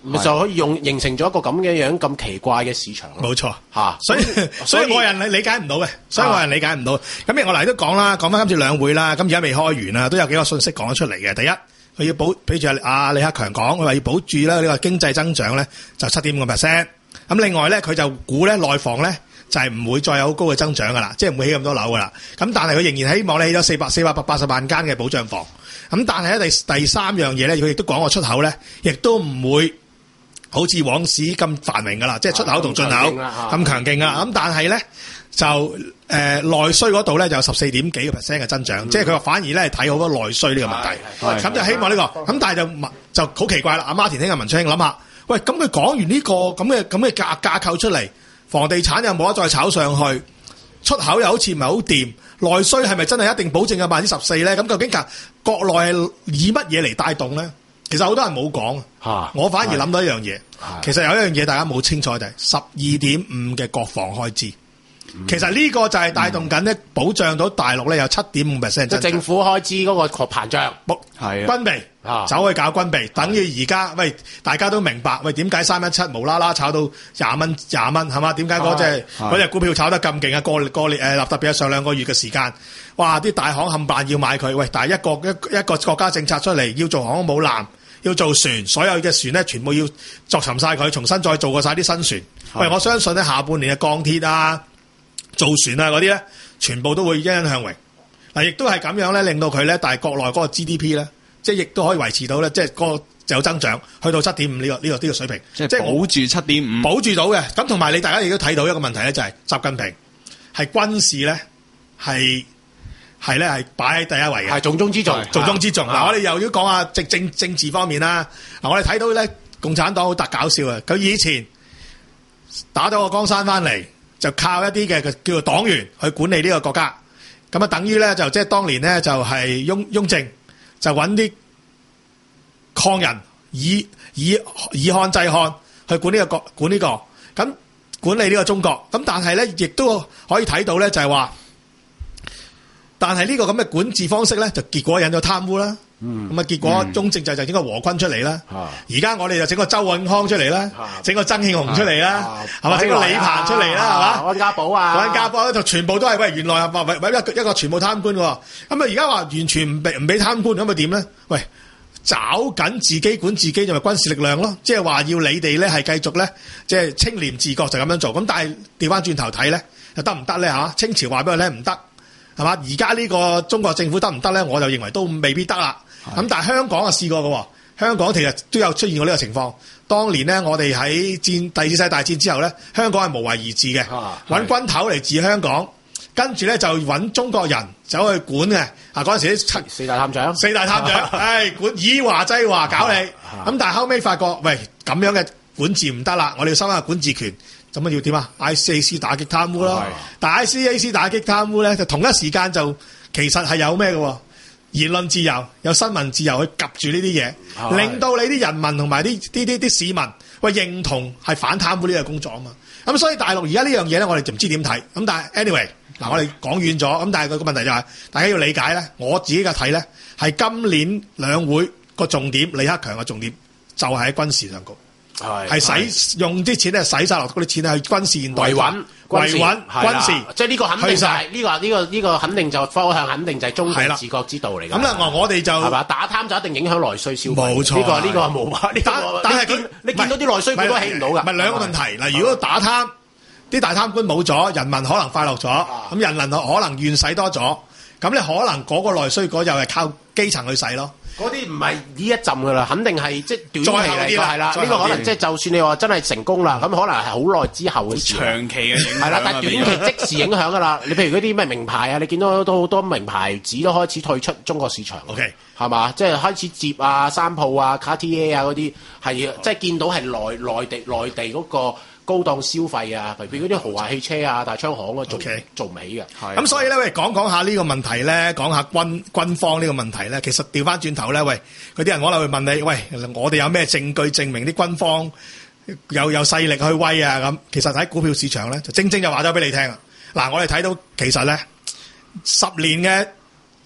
咪就可以用形成咗一個咁嘅樣咁奇怪嘅市場咯。 冇錯嚇， 所以所以外人理理解唔到嘅，所以外人理解唔到。咁我嚟都講啦，講翻今次兩會啦，咁而家未開完啦，都有幾個信息講咗出嚟嘅。第一，佢要保，譬如阿李克強講，佢話要保住咧呢個經濟增長咧就七點五個 percent。咁另外咧，佢就估咧內房咧就係唔會再有好高嘅增長噶啦，即係唔會起咁多樓噶啦。咁但係佢仍然希望咧起咗四百四百八十萬間嘅保障房。咁但係咧第第三樣嘢咧，佢亦都講個出口咧，亦都唔會好似往時咁繁榮噶啦，即係出口同進口咁強勁啊！咁但係咧就誒、呃、內需嗰度咧就有十四點幾個 percent 嘅增長，嗯、即係佢話反而咧係睇好多內需呢個問題。咁就希望呢、呢個，咁但係就就好奇怪啦！阿馬田兄、阿文昌兄諗下，喂，咁佢講完呢、呢個咁嘅咁嘅架架構出嚟，房地產又冇得再炒上去，出口又好似唔係好掂，內需係咪真係一定保證有百分之十四咧？咁究竟隔國內係以乜嘢嚟帶動咧？其實好多人冇講，啊、我反而諗到一樣嘢。其實有一樣嘢大家冇清楚就係十二點五嘅國防開支。嗯、其實呢個就係帶動緊咧，保障到大陸咧有七點五 percent。即係政府開支嗰個膨脹， 係軍備、啊、走去搞軍備，等於而家喂大家都明白，喂點解三一七無啦啦炒到廿蚊廿蚊係嘛？點解嗰隻嗰隻股票炒得咁勁啊？過過年誒，特別係上兩個月嘅時間，哇！啲大行冚唪唥要買佢，喂！但係一個一一個國家政策出嚟，要做航空母艦。要做船，所有嘅船咧，全部要鑿沉晒佢，重新再做過晒啲新船。喂，我相信咧，下半年嘅鋼鐵啊、造船啊嗰啲咧，全部都會欣欣向榮。嗱，亦都係咁樣咧，令到佢咧，但係國內嗰個 G D P 咧，即係亦都可以維持到咧，即係嗰個有增長，去到七點五呢個呢個呢個水平， 即係保住七點五， 保住到嘅。咁同埋你大家亦都睇到一個問題咧，就係習近平係軍事咧係。係咧，係擺喺第一位嘅， 係重中之重， 重中之重。嗱，我哋又要講下政政政治方面啦。嗱，我哋睇到咧，共產黨好特搞笑啊！佢以前打咗個江山翻嚟，就靠一啲嘅叫做黨員去管理呢個國家。咁啊，等於咧就即係當年咧就係雍雍正就揾啲抗人以以以漢制漢去管呢個國管呢個，咁管理呢個中國。咁但係咧，亦都可以睇到咧，就係話。但係呢個咁嘅管治方式咧，就結果引咗貪污啦。咁啊、嗯，結果中正就就整個和珅出嚟啦。而家、嗯、我哋就整個周永康出嚟啦，整、嗯、個曾慶紅出嚟啦，係嘛、嗯？整個李鵬出嚟啦，係嘛、啊？安家寶啊，安家寶就全部都係喂，原來係喂喂一個一個全部貪官喎。咁啊，而家話完全唔俾唔俾貪官，咁咪點咧？喂，找緊自己管自己就咪軍事力量咯。即係話要你哋咧係繼續咧，即係清廉治國就咁樣做。咁但係調翻轉頭睇咧，又得唔得咧嚇？清朝話俾佢咧唔得。係嘛？而家呢個中國政府得唔得咧？我就認為都未必得啦。咁但係香港啊試過嘅，香港其實都有出現過呢個情況。當年呢，我哋喺戰第二次世界大戰之後咧，香港係無為而治嘅，揾軍頭嚟治香港，跟住咧就揾中國人走去管嘅。啊，嗰陣時啲七四大探長， 四大探長，唉、哎，管以華制華搞你。咁但係後尾發覺，喂，咁樣嘅管治唔得啦，我哋要收翻管治權。咁啊要點啊 ？I C A C 打擊貪污咯，但 I C A C 打擊貪污咧，就同一時間就其實係有咩嘅？言論自由、有新聞自由去夾住呢啲嘢，令到你啲人民同埋啲啲啲啲市民喂認同係反貪污呢個工作啊嘛。咁所以大陸而家呢樣嘢咧，我哋就唔知點睇。咁但係 anyway 嗱，我哋講遠咗。咁但係個問題就係、是、大家要理解咧，我自己嘅睇咧係今年兩會個重點，李克強嘅重點就係喺軍事上局。係使用啲錢咧，使晒落嗰啲錢係軍事現代化、維穩軍事， 即係呢個肯定就係呢個呢個呢個肯定就方向，肯定就係中共治國之道嚟㗎。咁啦， 我哋就係嘛，打貪就一定影響內需消費。 冇錯， 呢個呢個係冇啊。但但係見你見到啲內需股都起唔到㗎。 唔係兩個問題嗱，如果打貪，啲大貪官冇咗，人民可能快樂咗，咁人民可能願使多咗，咁你可能嗰個內需嗰又係靠基層去使咯。 嗰啲唔係呢一陣噶啦，肯定係即係短期嚟㗎，係啦。呢個可能即係就算你話真係成功啦，咁可能係好耐之後嘅事。 長期嘅影響係啦，但係短期即時影響㗎啦。你譬如嗰啲咩名牌啊，你見到都好多名牌紙都開始退出中國市場。 OK， 係嘛？即係開始接啊、三鋪啊、Cartier啊嗰啲係即係見到係內內地內地嗰個高檔消費啊，譬如嗰啲豪華汽車啊、大昌行啊，做 Okay. 做尾嘅。 咁所以咧，喂，講講下呢個問題咧，講下軍軍方呢個問題咧，其實調翻轉頭咧，喂，嗰啲人可能會問你，喂，我哋有咩證據證明啲軍方有有勢力去威啊？咁其實喺股票市場咧，就正正就話咗俾你聽啦。嗱，我哋睇到其實咧，十年嘅誒、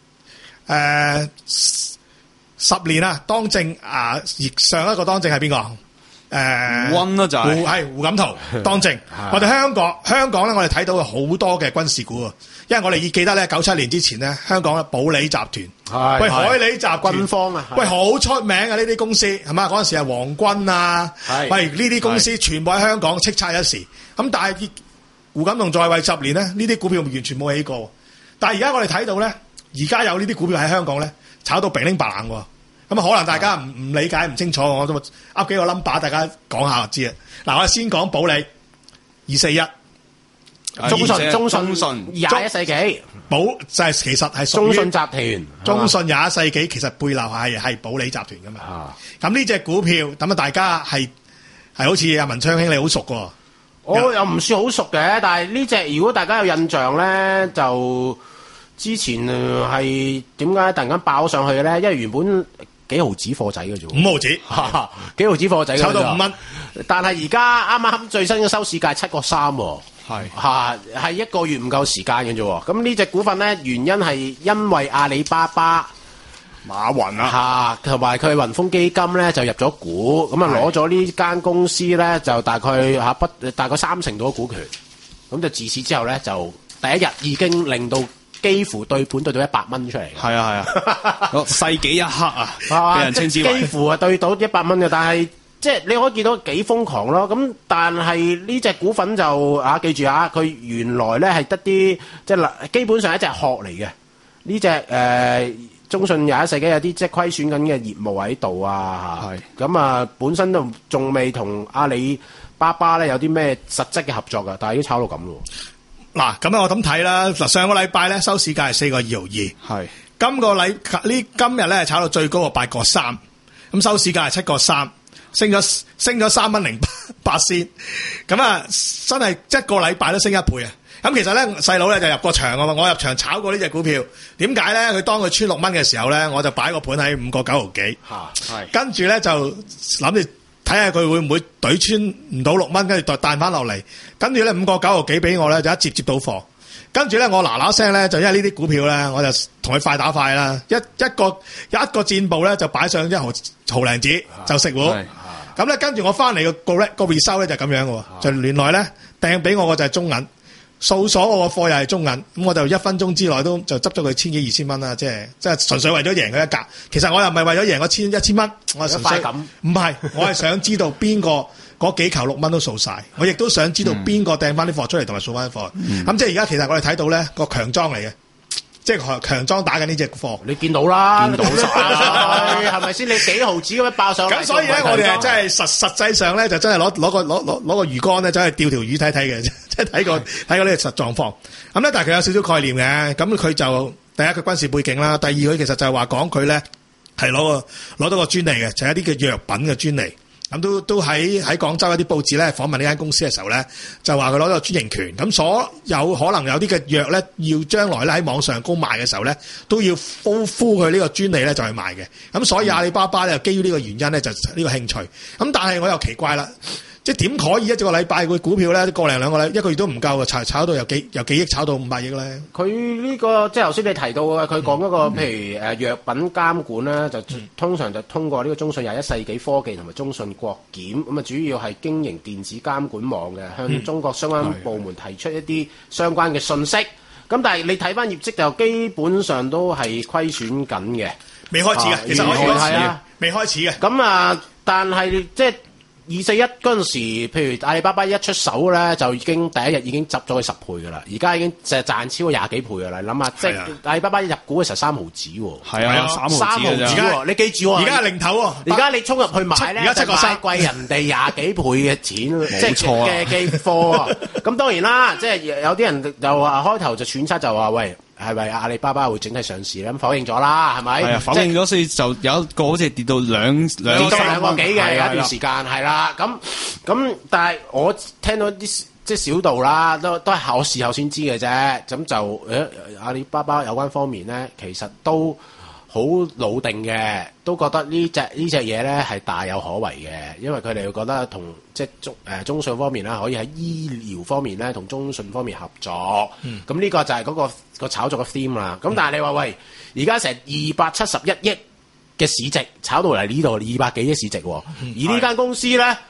呃、十年啊，當政啊，上一個當政係邊個？ 誒胡溫啦就係胡係胡錦濤當政。我哋香港香港咧，我哋睇到好多嘅軍事股啊，因為我哋記得咧九七年之前咧，香港嘅保利集團， 係喂海利集團軍方啊， 喂好出名啊呢啲公司係嘛？嗰陣時係皇軍啊， 係喂呢啲公司全部喺香港叱咤一時。咁但係胡錦濤在位十年咧，呢啲股票完全冇起過。但係而家我哋睇到咧，而家有呢啲股票喺香港咧，炒到平拎白冷喎。咁啊，可能大家唔唔理解唔清楚，我都噏幾個 number， 大家講下就知啊。嗱，我哋先講保利二四一， 中信中信中信廿一世紀， 保就係其實係屬於中信集團， 中信廿一世紀，其實背後係係保利集團噶嘛。 啊， 咁呢只股票咁啊，大家係係好似阿文昌兄你好熟喎。 我又唔算好熟嘅，但係呢只如果大家有印象咧，就之前係點解突然間爆上去嘅咧？因為原本幾毫子貨仔嘅啫， 五毫子， 幾毫子貨仔嘅啫， 炒到五蚊。 但係而家啱啱最新嘅收市價七個三喎， 係嚇係一個月唔夠時間嘅啫喎。咁呢只股份咧，原因係因為阿里巴巴馬雲啊， 嚇同埋佢雲峰基金咧就入咗股，咁啊攞咗呢間公司咧就大概嚇不大概三成到嘅股權，咁就自此之後咧就第一日已經令到幾乎對盤對到一百蚊出嚟。 係啊係啊，個世紀一刻啊， 係嘛俾人稱之為幾乎係對到一百蚊嘅，但係即係你可以見到幾瘋狂咯。咁但係呢只股份就啊，記住啊，佢原來咧係得啲即係嗱，基本上一隻殼嚟嘅。呢隻誒中信廿一世紀有啲即係虧損緊嘅業務喺度啊，嚇。咁啊，本身都仲未同阿里巴巴咧有啲咩實質嘅合作㗎，但係已經炒到咁咯。 嗱，咁我咁睇啦。嗱，上個禮拜咧收市價係四個二毫二， 係今個禮呢今日咧炒到最高個八個三，咁收市價係七個三，升咗升咗三蚊零八仙，咁啊真係一個禮拜都升一倍啊！咁其實咧細佬咧就入過場啊嘛，我入場炒過呢隻股票，點解咧？佢當佢穿六蚊嘅時候咧，我就擺個盤喺五個九毫幾， 係跟住咧就諗住睇下佢會唔會懟穿唔到六蚊，跟住再彈翻落嚟。跟住咧五個九毫幾俾我咧，就一接接到貨。跟住咧我嗱嗱聲咧，就因為呢啲股票咧，我就同佢快打快啦。一一個一個箭步咧，就擺上一毫毫零子就食糊。咁咧跟住我翻嚟個個咧個 result 咧就咁樣嘅喎，就原來咧掟俾我個就係中銀。掃鎖我個貨又係中銀，咁我就一分鐘之內都就執咗佢千幾二千蚊啦，即係即係純粹為咗贏佢一格。其實我又唔係為咗贏嗰千一千蚊，我係純粹唔係，我係想知道邊個嗰幾球六蚊都掃晒，我亦都想知道邊個掟翻啲貨出嚟同埋掃翻啲貨。咁、嗯、即係而家其實我哋睇到咧個強裝嚟嘅。即係強強裝打緊呢隻貨， 你見到啦，見到晒，係咪先？你幾毫子咁樣爆上嚟， 咁所以咧，我哋係真係實實際上咧，就真係攞攞個攞攞攞個魚竿咧，走去釣條魚睇睇嘅，即係睇個睇個呢個實狀況。咁咧，但係佢有少少概念嘅。咁佢就第一佢軍事背景啦，第二佢其實就係話講佢咧係攞個攞到個專利嘅，就係一啲嘅藥品嘅專利。咁都都喺喺廣州一啲報紙咧訪問呢間公司嘅時候咧，就話佢攞咗個專營權。咁所有可能有啲嘅藥咧，要將來咧喺網上高賣嘅時候咧，都要敷敷佢呢個專利咧就去賣嘅。咁所以阿里巴巴咧，基於呢個原因咧，就呢個興趣。咁但係我又奇怪啦，即係點可以一個禮拜個股票咧，個零兩個禮一個月都唔夠嘅，炒炒到由幾由幾億炒到五百億咧？佢呢、呢個即係頭先你提到嘅，佢講嗰個、嗯、譬如誒藥品監管咧，就、嗯、通常就通過呢個中信廿一世紀科技同埋中信國檢，咁啊主要係經營電子監管網嘅，向中國相關部門提出一啲相關嘅信息。咁、嗯、但係你睇翻業績就基本上都係虧損緊嘅， 未開始嘅、啊，其實我開始嘅，未開始嘅。 咁啊，但係即係。二四一嗰陣時，譬如阿里巴巴一出手咧，就已經第一日已經執咗佢十倍㗎啦。而家已經就係賺超過廿幾倍㗎啦。諗下，即係阿里巴巴入股嘅時候三毫子喎。 係啊，三毫子㗎啫。你記住喎， 而家係零頭喎。而家你衝入去買咧， 而家七個三貴人哋廿幾倍嘅錢，即係嘅嘅貨。咁當然啦，即係有啲人就話開頭就揣測就話喂。係咪阿里巴巴會整體上市咧？咁否認咗啦，係咪？ 係啊，否認咗，所以就有一個好似跌到兩兩跌到兩個幾嘅有一段時間係啦。咁咁，但係我聽到啲即係小道啦，都都係我事後先知嘅啫。咁就誒阿里巴巴有關方面咧，其實都好老定嘅，都覺得呢隻呢隻嘢咧係大有可為嘅，因為佢哋會覺得同即係中誒中信方面啦，可以喺醫療方面咧同中信方面合作。咁、嗯、呢個就係嗰、嗰個、嗰個炒作嘅 theme 啦。咁、嗯、但係你話喂，而家成二百七十一億嘅市值炒到嚟呢度二百幾億市值喎、嗯，而呢間公司咧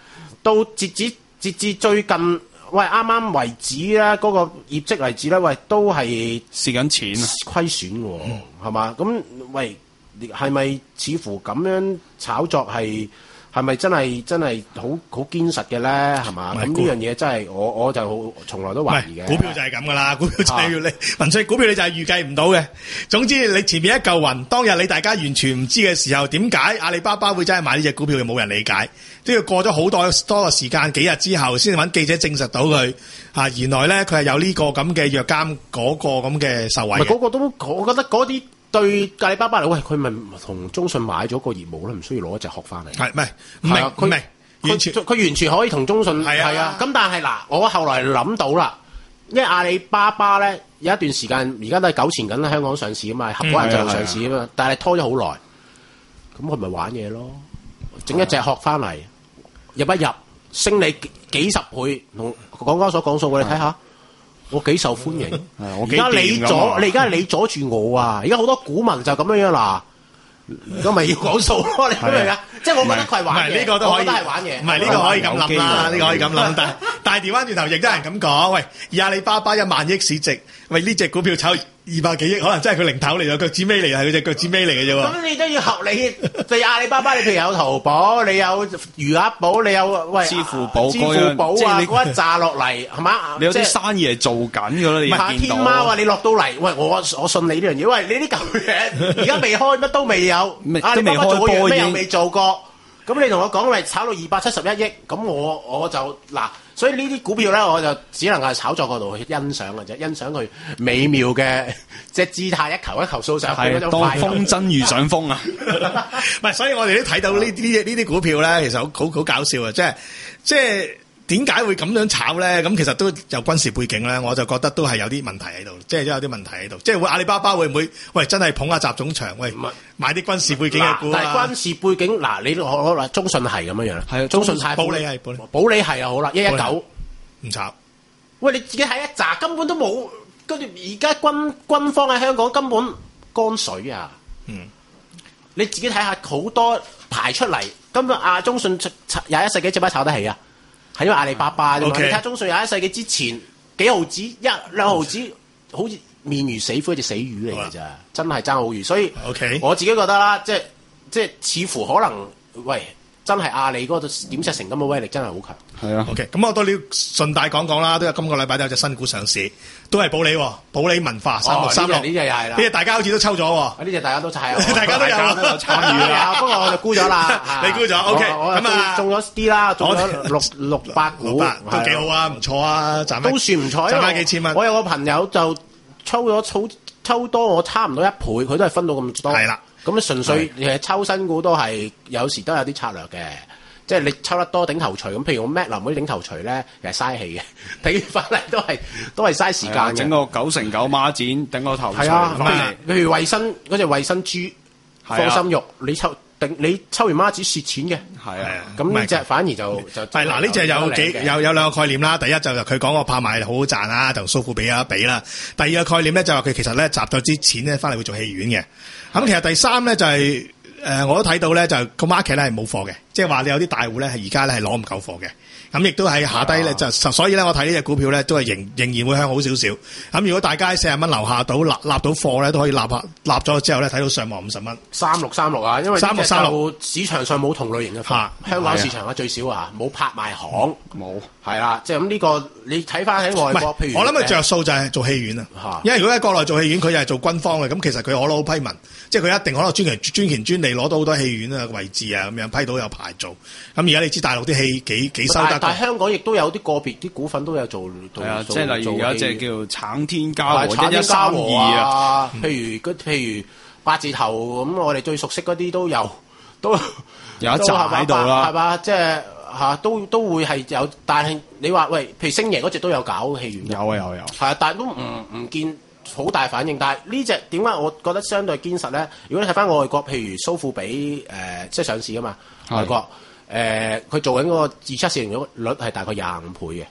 到截止截至最近，喂啱啱為止咧，嗰、嗰個業績為止咧，喂都係蝕緊錢啊， 虧損喎，係嘛、嗯？咁喂係咪似乎咁樣炒作係？係咪真係真係好好堅實嘅咧？係嘛？咁呢樣嘢真係我我就好從來都懷疑嘅。 股票就係咁噶啦，股票就係要你文翠股票你就係預計唔到嘅。總之你前面一嚿雲，當日你大家完全唔知嘅時候，點解阿里巴巴會真係買呢隻股票嘅？冇人理解，都要過咗好多多嘅時間，幾日之後先揾記者證實到佢啊，原來咧佢係有呢個咁嘅藥監嗰個咁嘅受惠嘅。 嗰個都，我覺得嗰啲。對阿里巴巴嚟，喂，佢咪同中信買咗個業務咧，唔需要攞一隻殼翻嚟。 係唔係？唔係佢佢完全佢完全可以同中信係啊。係啊。 咁但係嗱，我後來諗到啦，因為阿里巴巴咧有一段時間而家都係糾纏緊香港上市啊嘛，合夥人就上市啊嘛，嗯、但係拖咗好耐，咁佢咪玩嘢咯？整一隻殼翻嚟，入一入升你幾十倍，同港交所講數，我哋睇下。我幾受歡迎，而家你阻你而家你阻住我啊！而家好多股民就咁樣樣嗱，咁咪要講數咯？你明唔明啊？即係我覺得佢係玩嘢， 唔係呢個都可以， 我覺得係玩嘢， 唔係呢個可以咁諗啦，呢個可以咁諗，但係但係調翻轉頭亦都有人咁講，喂，以阿里巴巴一萬億市值，喂呢隻股票炒二百幾億，可能真係佢零頭嚟嘅，腳趾尾嚟係佢隻腳趾尾嚟嘅啫喎。 咁你都要合理，對阿里巴巴，你譬如有淘寶，你有餘額寶，你有喂支付寶、 支付寶啊嗰一紮落嚟係嘛？ 你有啲生意係做緊㗎啦，你唔係天貓啊！你落到嚟，喂我我信你呢樣嘢，喂你呢嚿嘢而家未開，乜都未有，阿里巴巴做過嘢咩又未做過，咁你同我講，喂炒到二百七十一億，咁我我就嗱。所以呢啲股票咧，我就只能夠炒作嗰度去欣賞嘅啫，欣賞佢美妙嘅即係姿態，一球一球掃上去嗰種快感。 當風箏遇上風啊！ 唔係，所以我哋都睇到呢啲呢啲股票咧，其實好好好搞笑啊！即係即係點解會咁樣炒咧？咁其實都有軍事背景咧，我就覺得都係有啲問題喺度，即係都有啲問題喺度。即係會阿里巴巴會唔會喂真係捧下習總場？喂，買啲軍事背景嘅股啊！ 但係軍事背景嗱，你我話中信係咁樣樣啦， 係啊， 中信太保利係保利， 保利係啊好啦，一一九唔炒。 喂，你自己睇一紮根本都冇，跟住而家軍軍方喺香港根本乾水啊！ 嗯， 你自己睇下好多排出嚟，根本阿中信廿一世紀做乜炒得起啊？係因為阿里巴巴啫嘛。 Okay. 你睇中信廿一世紀之前幾毫子一兩毫子，好似面如死灰，一隻死魚嚟嘅咋，真係爭好遠。所以 Okay. 我自己覺得啦，即係即係似乎可能喂。真係阿里嗰個點石成金嘅威力真係好強。 係啊 ，OK，咁我都要順帶講講啦，都有今個禮拜都有隻新股上市，都係保利，保利文化三六三六， 呢隻又係啦， 呢隻大家好似都抽咗喎， 呢隻大家都係， 大家都有參與啊，不過我就沽咗啦， 你沽咗 ，OK，咁啊中咗啲啦，中咗六六百股， 都幾好啊，唔錯啊，賺都算唔錯， 賺翻幾千蚊。 我有個朋友就抽咗抽抽多我差唔多一倍，佢都係分到咁多， 係啦。 咁純粹其實抽新股都係有時都有啲策略嘅，即係你抽得多頂頭鎚咁。譬如我 Mac 林嗰啲頂頭鎚咧，其實嘥氣嘅，睇翻嚟都係都係嘥時間嘅。 整個九成九孖展頂個頭鎚。 係啊，譬如衞生嗰隻衞生豬放心肉，你抽頂你抽完孖展蝕錢嘅。 係啊， 咁呢隻反而就就係嗱，呢隻有幾有有兩個概念啦。第一就係佢講個拍賣好好賺啦，同蘇富比有得比啦。第二個概念咧就係佢其實咧集咗啲錢咧翻嚟會做戲院嘅。咁其實第三咧就係、是、誒、呃、我都睇到咧就個 market 咧係冇貨嘅，即係話你有啲大戶咧係而家咧係攞唔夠貨嘅。咁亦都喺下低咧就所以咧我睇呢隻股票咧都係仍仍然會向好少少。咁如果大家喺四十蚊樓下到立立到貨咧都可以立下立咗之後咧睇到上望五十蚊。 三六三六啊，因為三六三六市場上冇同類型嘅貨，香港市場啊最少啊冇拍賣行冇係啦，即係咁呢個你睇翻喺外國，譬如我諗佢着數就係做戲院啊，因為如果喺國內做戲院佢又係做軍方嘅，咁其實佢可攞批文，即係佢一定可能專權專權專利攞到好多戲院啊位置啊咁樣批到有牌做。咁而家你知大陸啲戲幾幾收得。 但係香港亦都有啲個別啲股份都有做，係啊，即係例如有一隻叫橙天嘉和一一三二啊， 嗯、 譬如譬如八字頭咁，我哋最熟悉嗰啲都有，都有一集喺度啦， 係嘛？即係嚇都都會係有，但係你話喂，譬如星爺嗰隻都有搞戲院， 有啊有有， 係啊，但係都唔唔見好大反應。但係呢隻點解我覺得相對堅實咧？如果你睇翻外國，譬如蘇富比誒、呃，即係上市㗎嘛，外國。誒，佢、呃、做緊嗰個預測市盈率係大概廿五倍嘅，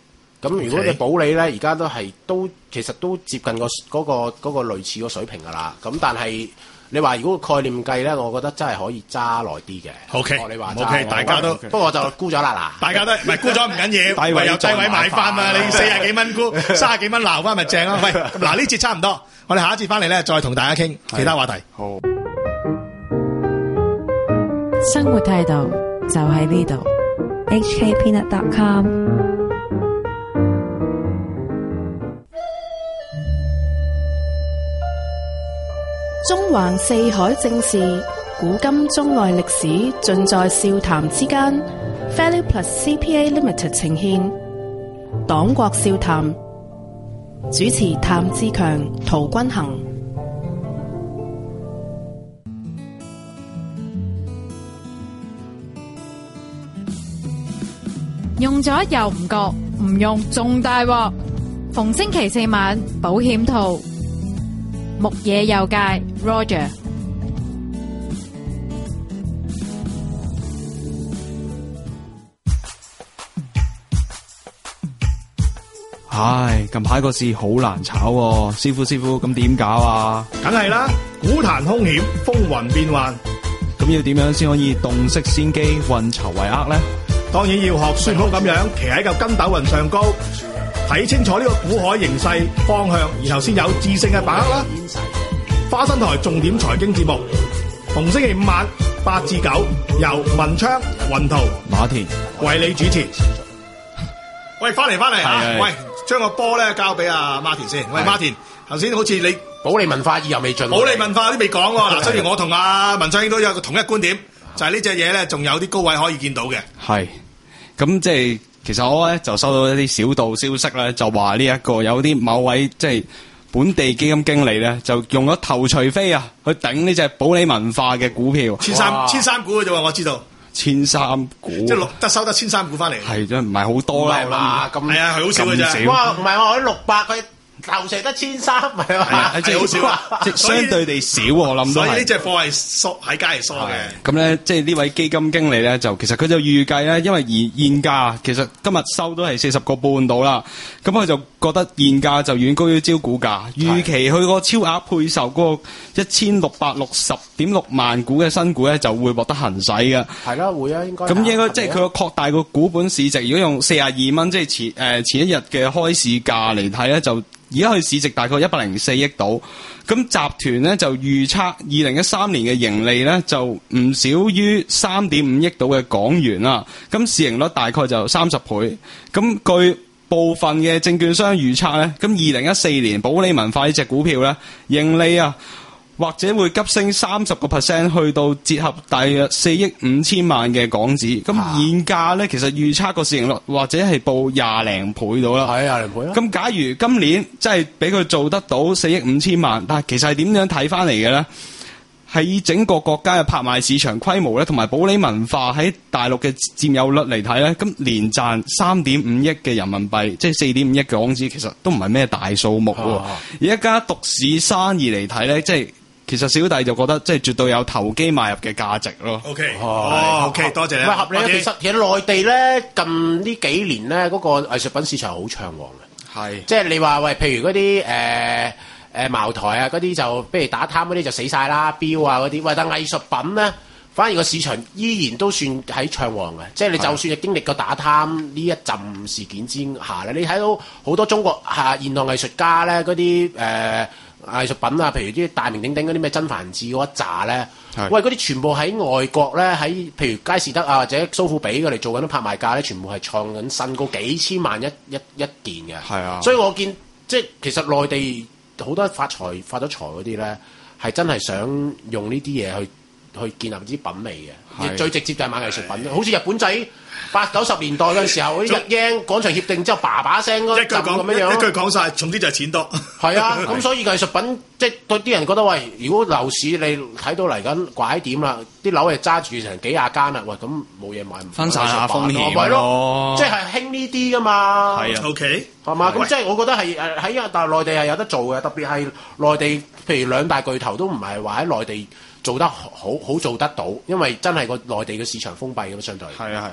咁如果你保利咧，而家都係都其實都接近個嗰個嗰個類似個水平㗎啦。咁但係你話如果個概念計咧，我覺得真係可以揸耐啲嘅。 O K， 你話 O K，大家都不過我就沽咗啦嗱。 大家都唔係沽咗唔緊要，唯有低位買翻嘛。你四廿幾蚊沽，三十幾蚊撈翻咪正咯。喂，嗱呢節差唔多，我哋下一節翻嚟咧，再同大家傾其他話題。 好。 生活態度就喺呢度 ，H K Peanut dot com。 中環四海正事，古今中外歷史，盡在笑談之間。Value Plus C P A Limited 呈現，黨國笑談，主持譚志強、陶君行。 用咗又唔覺，唔用仲大鑊。逢星期四晚保險套。木野右介 Roger。 唉，近排個市好難炒喎，師傅師傅，咁點搞啊？ 梗係啦，股壇兇險，風雲變幻。 咁要點樣先可以洞悉先機，運籌帷幄呢？ 當然要學孫悟空咁樣，騎喺嚿筋斗雲上高，睇清楚呢個股海形勢方向，然後先有智勝嘅把握啦。花生台重點財經節目，逢星期五晚八至九，由文昌、雲圖、 馬田為你主持。喂，翻嚟翻嚟嚇！喂，將個波咧交俾阿馬田先。喂，馬田，頭先好似你保利文化意猶未盡， 保利文化啲未講喎。嗱，雖然我同阿文昌兄都有個同一觀點，就係呢隻嘢咧，仲有啲高位可以見到嘅。 係，咁即係其實我咧就收到一啲小道消息咧，就話呢一個有啲某位即係本地基金經理咧，就用咗頭槌飛啊，去頂呢隻保利文化嘅股票。 千三千三股嘅啫喎，我知道。 千三股， 即係六得收得千三股翻嚟。 係真唔係好多啦， 嘛咁係啊，係好少嘅啫。 哇，唔係我啲六百佢。頭成得千三，唔係嘛？ 係真係好少啊！ 即係相對地少，我諗都係。 所以呢隻貨係疏喺街係疏嘅。 咁咧，即係呢位基金經理咧，就其實佢就預計咧，因為現現價其實今日收都係四十個半到啦。咁佢就覺得現價就遠高於招股價，預期佢個超額配售嗰個一千六百六十點六萬股嘅新股咧，就會獲得行使嘅。 係啦，會啊，應該。咁應該即係佢個擴大個股本市值，如果用四十二蚊，即係前誒、呃、前一日嘅開市價嚟睇咧，就。而家佢市值大概一百零四億度，咁集團咧就預測二零一三年嘅盈利咧就唔少於三點五億度嘅港元啦，咁市盈率大概就三十倍。咁據部分嘅證券商預測咧，咁二零一四年保利文化呢隻股票咧盈利啊，或者會急升三十個 percent， 去到折合大約四億五千萬嘅港紙。咁現價咧，其實預測個市盈率或者係報廿零倍到啦。係廿零倍啦。 咁假如今年真係俾佢做得到四億五千萬，但係其實係點樣睇翻嚟嘅咧？係以整個國家嘅拍賣市場規模咧，同埋保利文化喺大陸嘅佔有率嚟睇咧，咁連賺三點五億嘅人民幣，即係四點五億港紙，其實都唔係咩大數目喎。而一家獨市生意嚟睇咧，即係。其實小弟就覺得即係絕對有投機買入嘅價值咯。 O K，哦 ，O K，多謝你。 唔係合理啊，其實其實內地咧近呢幾年咧嗰個藝術品市場好暢旺嘅。係，即係你話喂，譬如嗰啲誒誒茅台啊嗰啲就，譬如打貪嗰啲就死晒啦，錶啊嗰啲，喂，但藝術品咧，反而個市場依然都算喺暢旺嘅。即係你就算係經歷過打貪呢一陣事件之下咧，你睇到好多中國嚇現代藝術家咧嗰啲誒。藝術品啊，譬如啲大名鼎鼎嗰啲咩甄嬛誌嗰一紮咧，喂嗰啲全部喺外國咧，喺譬如佳士得啊或者蘇富比嗰嚟做緊啲拍賣價咧，全部係創緊新高，幾千萬一一一件嘅。係啊，所以我見即係其實內地好多發財發咗財嗰啲咧，係真係想用呢啲嘢去去建立啲品味嘅。最直接就係買藝術品，好似日本仔。八九十年代嗰陣時候，嗰啲日英廣場協定之後，叭叭聲嗰陣咁樣樣， 一句講晒，總之就係錢多。 係啊，咁所以藝術品即係對啲人覺得，喂，如果樓市你睇到嚟緊拐點啦，啲樓係揸住成幾廿間啦，喂，咁冇嘢買， 分散下風險咪咯，即係興呢啲噶嘛。 係啊 ，OK， 係嘛？咁即係我覺得係誒喺但係內地係有得做嘅，特別係內地，譬如兩大巨頭都唔係話喺內地做得好好做得到，因為真係個內地嘅市場封閉咁相對。 係啊係啊， 係嘛？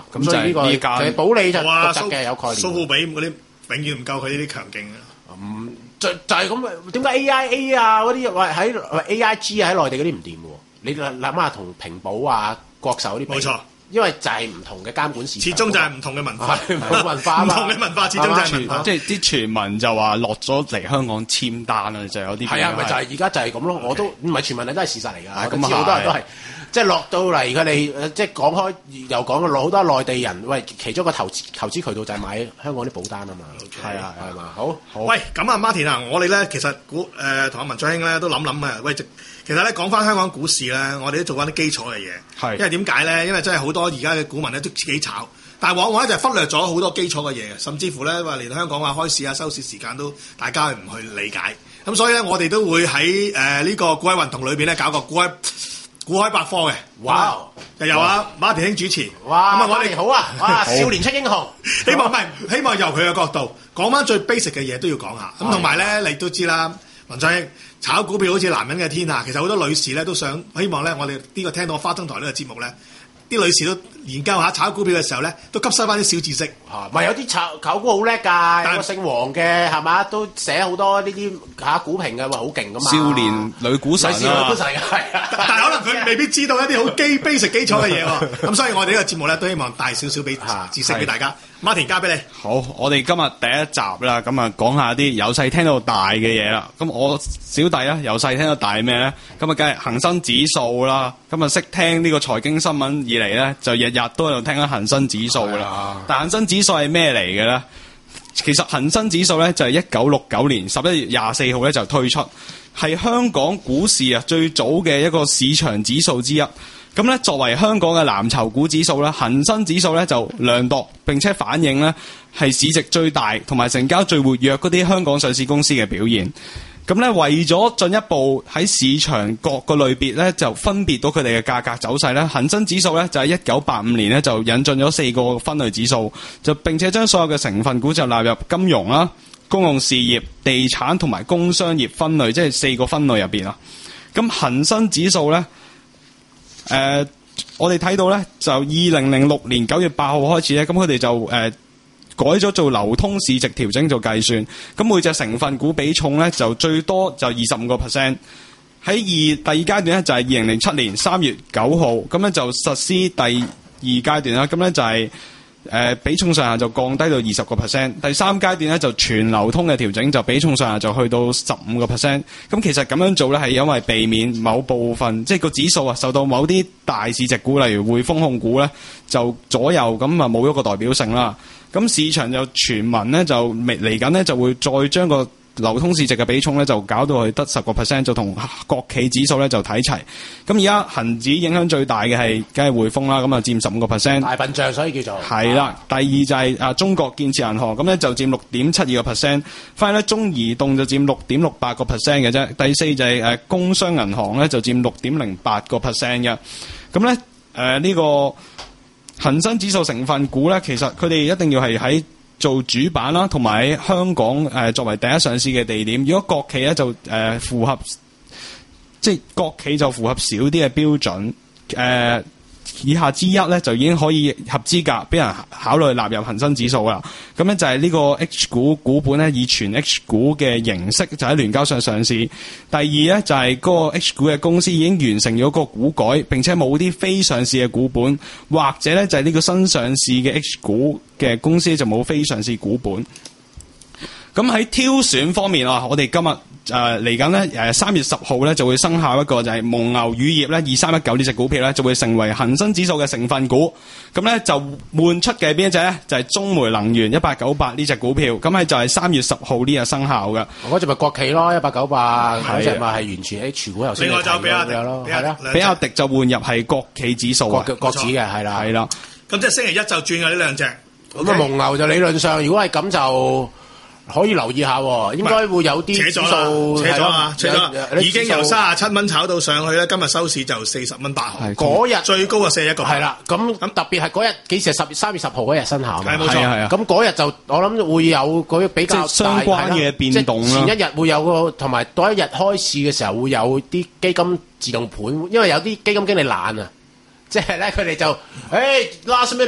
啊，咁所以呢個依家其實保利就哇， 獨特嘅有概念。 蘇富比嗰啲永遠唔夠佢呢啲強勁嘅。 嗯，就就係咁啊！點解 A I A 啊嗰啲喂喺 A I G 啊喺內地嗰啲唔掂嘅喎？你諗下同平保啊、國壽嗰啲比， 冇錯， 因為就係唔同嘅監管市場， 始終就係唔同嘅文化， 唔同文化嘛， 唔同嘅文化始終就係文化。 即係啲傳聞就話落咗嚟香港簽單啊，就有啲係啊，咪就係而家就係咁咯。我都唔係傳聞，都係事實嚟㗎。我咁知好多人都係。即係落到嚟，佢哋即係講開又講落好多內地人，喂，其中一個投資投資渠道就係買香港啲保單啊嘛，係啊係嘛，好，好。 喂，咁啊，Martin啊，我哋咧其實股誒同阿文進兄咧都諗諗啊，喂，其實咧講翻香港股市咧，我哋都做翻啲基礎嘅嘢，係，因為點解咧？因為真係好多而家嘅股民咧都自己炒，但係往往咧就忽略咗好多基礎嘅嘢，甚至乎咧話嚟到香港話開市啊、收市時間都大家唔去理解，咁所以咧我哋都會喺誒呢個股海運動裏邊咧搞個股海。股海百科嘅， 哇！ 又由阿馬田兄主持， 哇！ 咁啊，我哋好啊，哇！少年出英雄， 希望唔係希望由佢嘅角度講翻最 basic 嘅嘢都要講下，咁同埋咧你都知啦，文進兄炒股票好似男人嘅天下，其實好多女士咧都想希望咧，我哋呢個聽到花燈台呢個節目咧，啲女士都研究下炒股票嘅時候咧，都吸收翻啲小知識。 嚇，唔係有啲炒炒股好叻㗎，有個姓黃嘅係嘛，都寫好多呢啲嚇股評嘅，話好勁㗎嘛。 少年女股神啊！ 少年女股神係啊， 但係可能佢未必知道一啲好基 basic 基礎嘅嘢喎。咁所以我哋呢個節目咧都希望帶少少俾知識俾大家。Martin 交俾你。 好，我哋今日第一集啦，咁啊講下啲由細聽到大嘅嘢啦。咁我小弟啊，由細聽到大咩咧？咁啊，梗係恒生指數啦。咁啊，識聽呢個財經新聞以嚟咧，就日日都喺度聽緊恒生指數啦。但恒生指數係咩嚟嘅咧？其實恒生指數咧就係一九六九年十一月廿四號咧就推出，係香港股市啊最早嘅一個市場指數之一。咁咧，作為香港嘅藍籌股指數咧，恒生指數咧就量度並且反映咧係市值最大同埋成交最活躍嗰啲香港上市公司嘅表現。咁咧，為咗進一步喺市場各個類別咧就分別到佢哋嘅價格走勢咧，恒生指數咧就喺一九八五年咧就引進咗四個分類指數，就並且將所有嘅成分股就納入金融啦、公用事業、地產同埋工商業分類，即係四個分類入邊啊。咁恒生指數咧。誒、呃，我哋睇到咧，就二零零六年九月八號開始咧，咁佢哋就誒、呃、改咗做流通市值調整做計算，咁每隻成分股比重咧就最多就二十五個 percent。喺二第二階段咧就係二零零七年三月九號，咁咧就實施第二階段啦，咁咧就係、是。誒、呃、比重上限就降低到二十個 percent，第三階段咧就全流通嘅調整，就比重上限就去到十五個 percent。咁其實咁樣做咧係因為避免某部分即係個指數啊受到某啲大市值股，例如匯豐控股咧就左右，咁啊冇咗個代表性啦。咁市場就傳聞咧就未嚟緊咧就會再將個流通市值嘅比重咧就搞到去得十個 percent， 就同國企指數咧就睇齊。咁而家恒指影響最大嘅係梗係匯豐啦，咁啊佔十五個 percent。大笨象所以叫做係啦。第二就係啊中國建設銀行，咁咧就佔六點七二個 percent。反而咧中移動就佔六點六八個 percent 嘅啫。第四就係誒工商銀行咧就佔六點零八個 percent 嘅。咁咧誒呢個恒生指數成分股咧，其實佢哋一定要係喺做主板啦，同埋喺香港誒、呃、作為第一上市嘅地點。如果國企咧就誒、呃、符合，即係國企就符合少啲嘅標準，誒、呃、以下之一咧就已經可以合資格俾人考慮納入恒生指數啦。咁咧就係呢個 H 股股本咧以全 H 股嘅形式就喺聯交所上市。第二咧就係嗰個 H 股嘅公司已經完成咗個股改，並且冇啲非上市嘅股本，或者咧就係呢個新上市嘅 H 股嘅公司就冇非上市股本。咁喺挑選方面啊，我哋今日誒嚟緊咧誒三月十號咧就會生效一個就係蒙牛乳業咧二三一九呢隻股票咧就會成為恒生指數嘅成分股。咁咧就換出嘅邊一隻咧就係中煤能源一八九八呢隻股票。咁係就係三月十號呢日生效嘅。 嗰隻咪國企咯，一八九八嗰隻咪係完全 H 股頭先。 另外就比亞迪咯， 係啦， 比亞迪就換入係國企指數啊， 國國指嘅係啦， 係啦。 咁即係星期一就轉嘅呢兩隻。 咁啊蒙牛就理論上如果係咁就。可以留意下喎，應該會有啲指數扯咗啦，扯咗已經由三十七蚊炒到上去咧，今日收市就四十蚊八毫。 嗰日最高啊四一個。係啦， 咁咁特別係嗰日幾時？十三月十號嗰日生效嘛？ 係冇錯，係啊。 咁嗰日就我諗會有嗰比較相關嘅變動啦。 前一日會有個，同埋嗰一日開市嘅時候會有啲基金自動盤，因為有啲基金經理懶啊，即係咧佢哋就誒 last minute。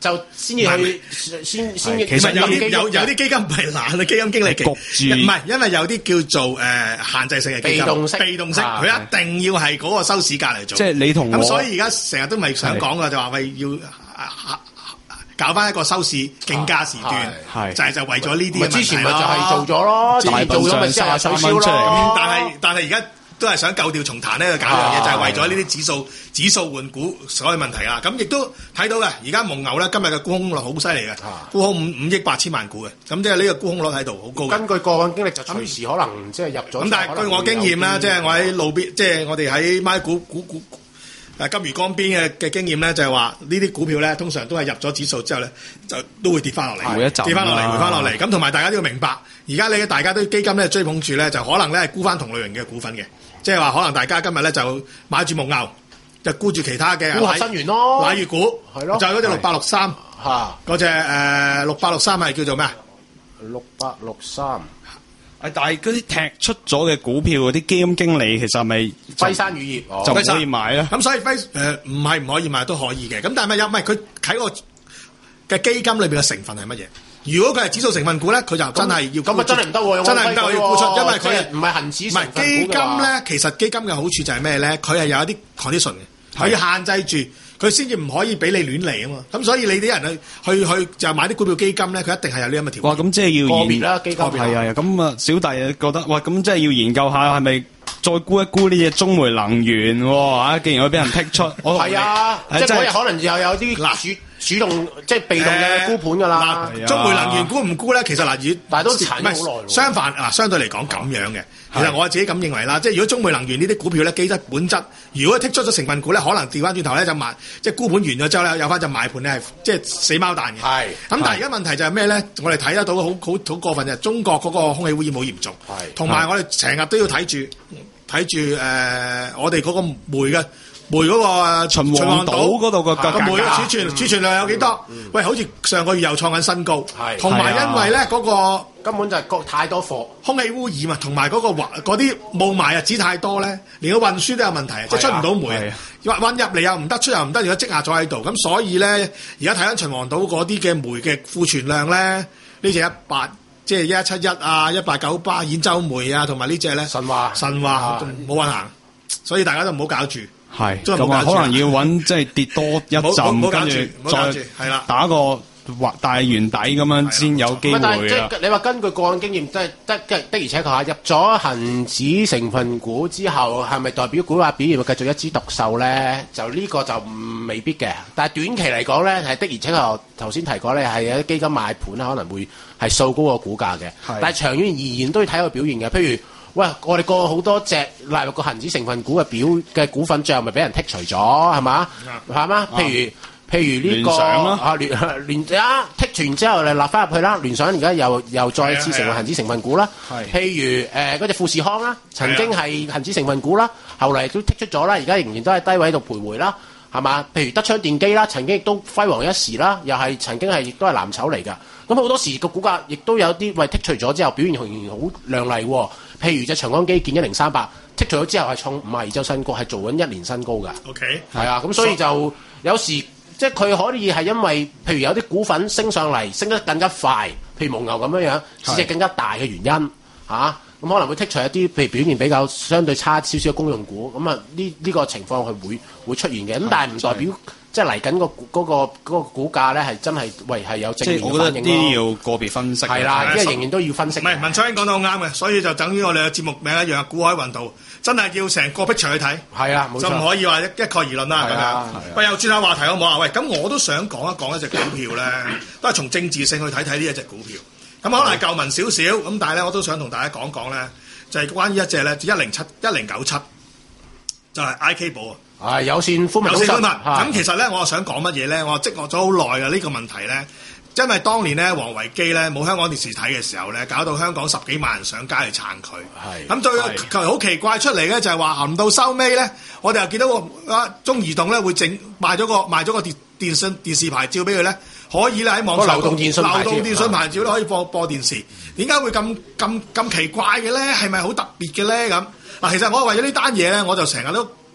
就先至去先先其實有啲有有啲基金唔係懶啊，基金經理焗住唔係，因為有啲叫做誒、呃、限制性嘅基金， 被動式被動式，佢、啊、一定要係嗰個收市價嚟做。 即係你同我咁，所以而家成日都咪想講嘅就話喂要。啊搞翻一個收市競價時段， 係就係就為咗呢啲嘅問題咯。 之前咪就係做咗咯，之前做咗咪先係取消咯。 咁但係但係而家都係想舊調重彈咧，搞樣嘢就係為咗呢啲指數指數換股所有問題啊。咁亦都睇到嘅，而家蒙牛咧今日嘅沽空率好犀利嘅，沽空五五億八千萬股嘅，咁即係呢個沽空率喺度好高嘅。 根據過往經歷就隨時可能即係入咗。 咁但係據我經驗啦，即係我喺路邊，即係我哋喺買股股股。誒金魚缸邊嘅嘅經驗咧，就係話呢啲股票咧，通常都係入咗指數之後咧，就都會跌翻落嚟，跌翻落嚟，回翻落嚟。咁同埋大家都要明白，而家你大家都基金咧追捧住咧，就可能咧係沽翻同類型嘅股份嘅，即係話可能大家今日咧就買住蒙牛，就沽住其他嘅沽合生元咯， 奶月股係咯，就係嗰隻六八六三嚇，嗰隻誒六八六三係叫做咩啊？ 六八六三。 但係嗰啲踢出咗嘅股票，嗰啲基金經理其實係咪輝山乳業就唔可以買咧？ 咁所以輝誒唔係唔可以買都可以嘅。咁但係咪有唔係佢睇個嘅基金裏邊嘅成分係乜嘢？如果佢係指數成分股咧，佢就真係要咁啊真係唔得喎， 真係唔得要沽出，因為佢唔係恆指成分股嘅話。唔係基金咧，其實基金嘅好處就係咩咧？佢係有一啲 condition 嘅，佢要限制住。佢先至唔可以俾你亂嚟啊嘛，咁所以你啲人去去去就買啲股票基金咧，佢一定係有呢咁嘅條件。 哇，咁即係要個別啦，基金係啊，咁啊，小弟覺得哇，咁即係要研究下係咪再沽一沽呢隻中煤能源喎啊！既然佢俾人剔出，我係啊，即係嗰日可能又有啲主主動即係被動嘅沽盤㗎啦。 中煤能源沽唔沽咧？其實嗱，以但係都殘咗好耐。 相反嗱，相對嚟講咁樣嘅。其實我自己咁認為啦，即係如果中煤能源呢啲股票咧，基質本質，如果剔出咗成分股咧，可能調翻轉頭咧就賣，即係沽盤完咗之後咧，有翻就買盤咧係即係死貓彈嘅。係。咁但係而家問題就係咩咧？我哋睇得到好好好過分就係中國嗰個空氣污染好嚴重，同埋我哋成日都要睇住睇住誒，我哋嗰個煤嘅。煤嗰個秦皇島嗰度個個煤嘅儲存儲存量有幾多？喂，好似上個月又創緊新高，同埋因為咧嗰個根本就係太多貨， 空氣污染啊，同埋嗰個環嗰啲霧霾日子太多咧，連個運輸都有問題，即係出唔到煤，運運入嚟又唔得，出又唔得，而家積壓咗喺度，咁所以咧，而家睇緊秦皇島嗰啲嘅煤嘅庫存量咧，呢隻一八即係一七一啊，一八九八兗州煤啊，同埋呢隻咧神華神華冇運行，所以大家都唔好搞住。 係，咁啊，可能要揾即係跌多一陣，跟住再打個大圓底咁樣先有機會啦。 即係你話根據個案經驗，即係的的的而且確下入咗恆指成分股之後，係咪代表股價表現會繼續一枝獨秀咧？就呢個就未必嘅。但係短期嚟講咧，係的而且確頭先提過咧，係有啲基金買盤可能會係掃高個股價嘅。但係長遠而言都要睇個表現嘅，譬如。喂，我哋過好多隻納入個恆指成分股嘅表嘅股份，最後咪俾人剔除咗，係嘛？係嘛？譬如譬如呢個啊聯聯啊剔除完之後，你立翻入去啦。聯想而家又又再次成為恆指成分股啦。譬如誒嗰隻富士康啦，曾經係恆指成分股啦，後嚟都剔出咗啦，而家仍然都喺低位度徘徊啦，係嘛？譬如德昌電機啦，曾經亦都輝煌一時啦，又係曾經係亦都係藍籌嚟㗎。咁好多時個股價亦都有啲喂剔除咗之後表現仍然好亮麗喎。譬如隻長江基建一零三八剔除咗之後係創五十二週新高，係做緊一年新高㗎。 OK， 係啊，咁所以就有時即係佢可以係因為譬如有啲股份升上嚟，升得更加快，譬如蒙牛咁樣樣，市值更加大嘅原因嚇，咁、啊、可能會剔除一啲譬如表現比較相對差少少嘅公用股，咁啊呢呢個情況係會會出現嘅。咁但係唔代表。即係嚟緊個嗰個嗰個股價咧，係真係喂係有正面嘅反應咯。 即係我覺得啲要個別分析。 係啦，因為仍然都要分析。 唔係文昌英講得好啱嘅，所以就等於我哋嘅節目名一樣，股海運道真係要成個 picture 去睇。係啊，冇錯。就唔可以話一一概而論啦咁樣。喂，又轉下話題好唔好啊？喂，咁我都想講一講一隻股票咧，都係從政治性去睇睇呢一隻股票。咁可能係舊聞少少，咁但係咧我都想同大家講講咧，就係關於一隻咧一零七一零九七，就係 I K 寶啊。 係有線寬頻， 有線寬頻。咁其實咧，我想講乜嘢咧？我積落咗好耐嘅呢個問題咧，因為當年咧，王維基咧冇香港電視睇嘅時候咧，搞到香港十幾萬人上街去撐佢。係。咁最好奇怪出嚟咧，就係話行到收尾咧，我哋又見到個啊中移動咧會整賣咗個賣咗個電電信電視牌照俾佢咧，可以咧喺網上流動電信流動電信牌照都可以播播電視。點解會咁咁咁奇怪嘅咧？係咪好特別嘅咧？咁嗱，其實我為咗呢單嘢咧，我就成日都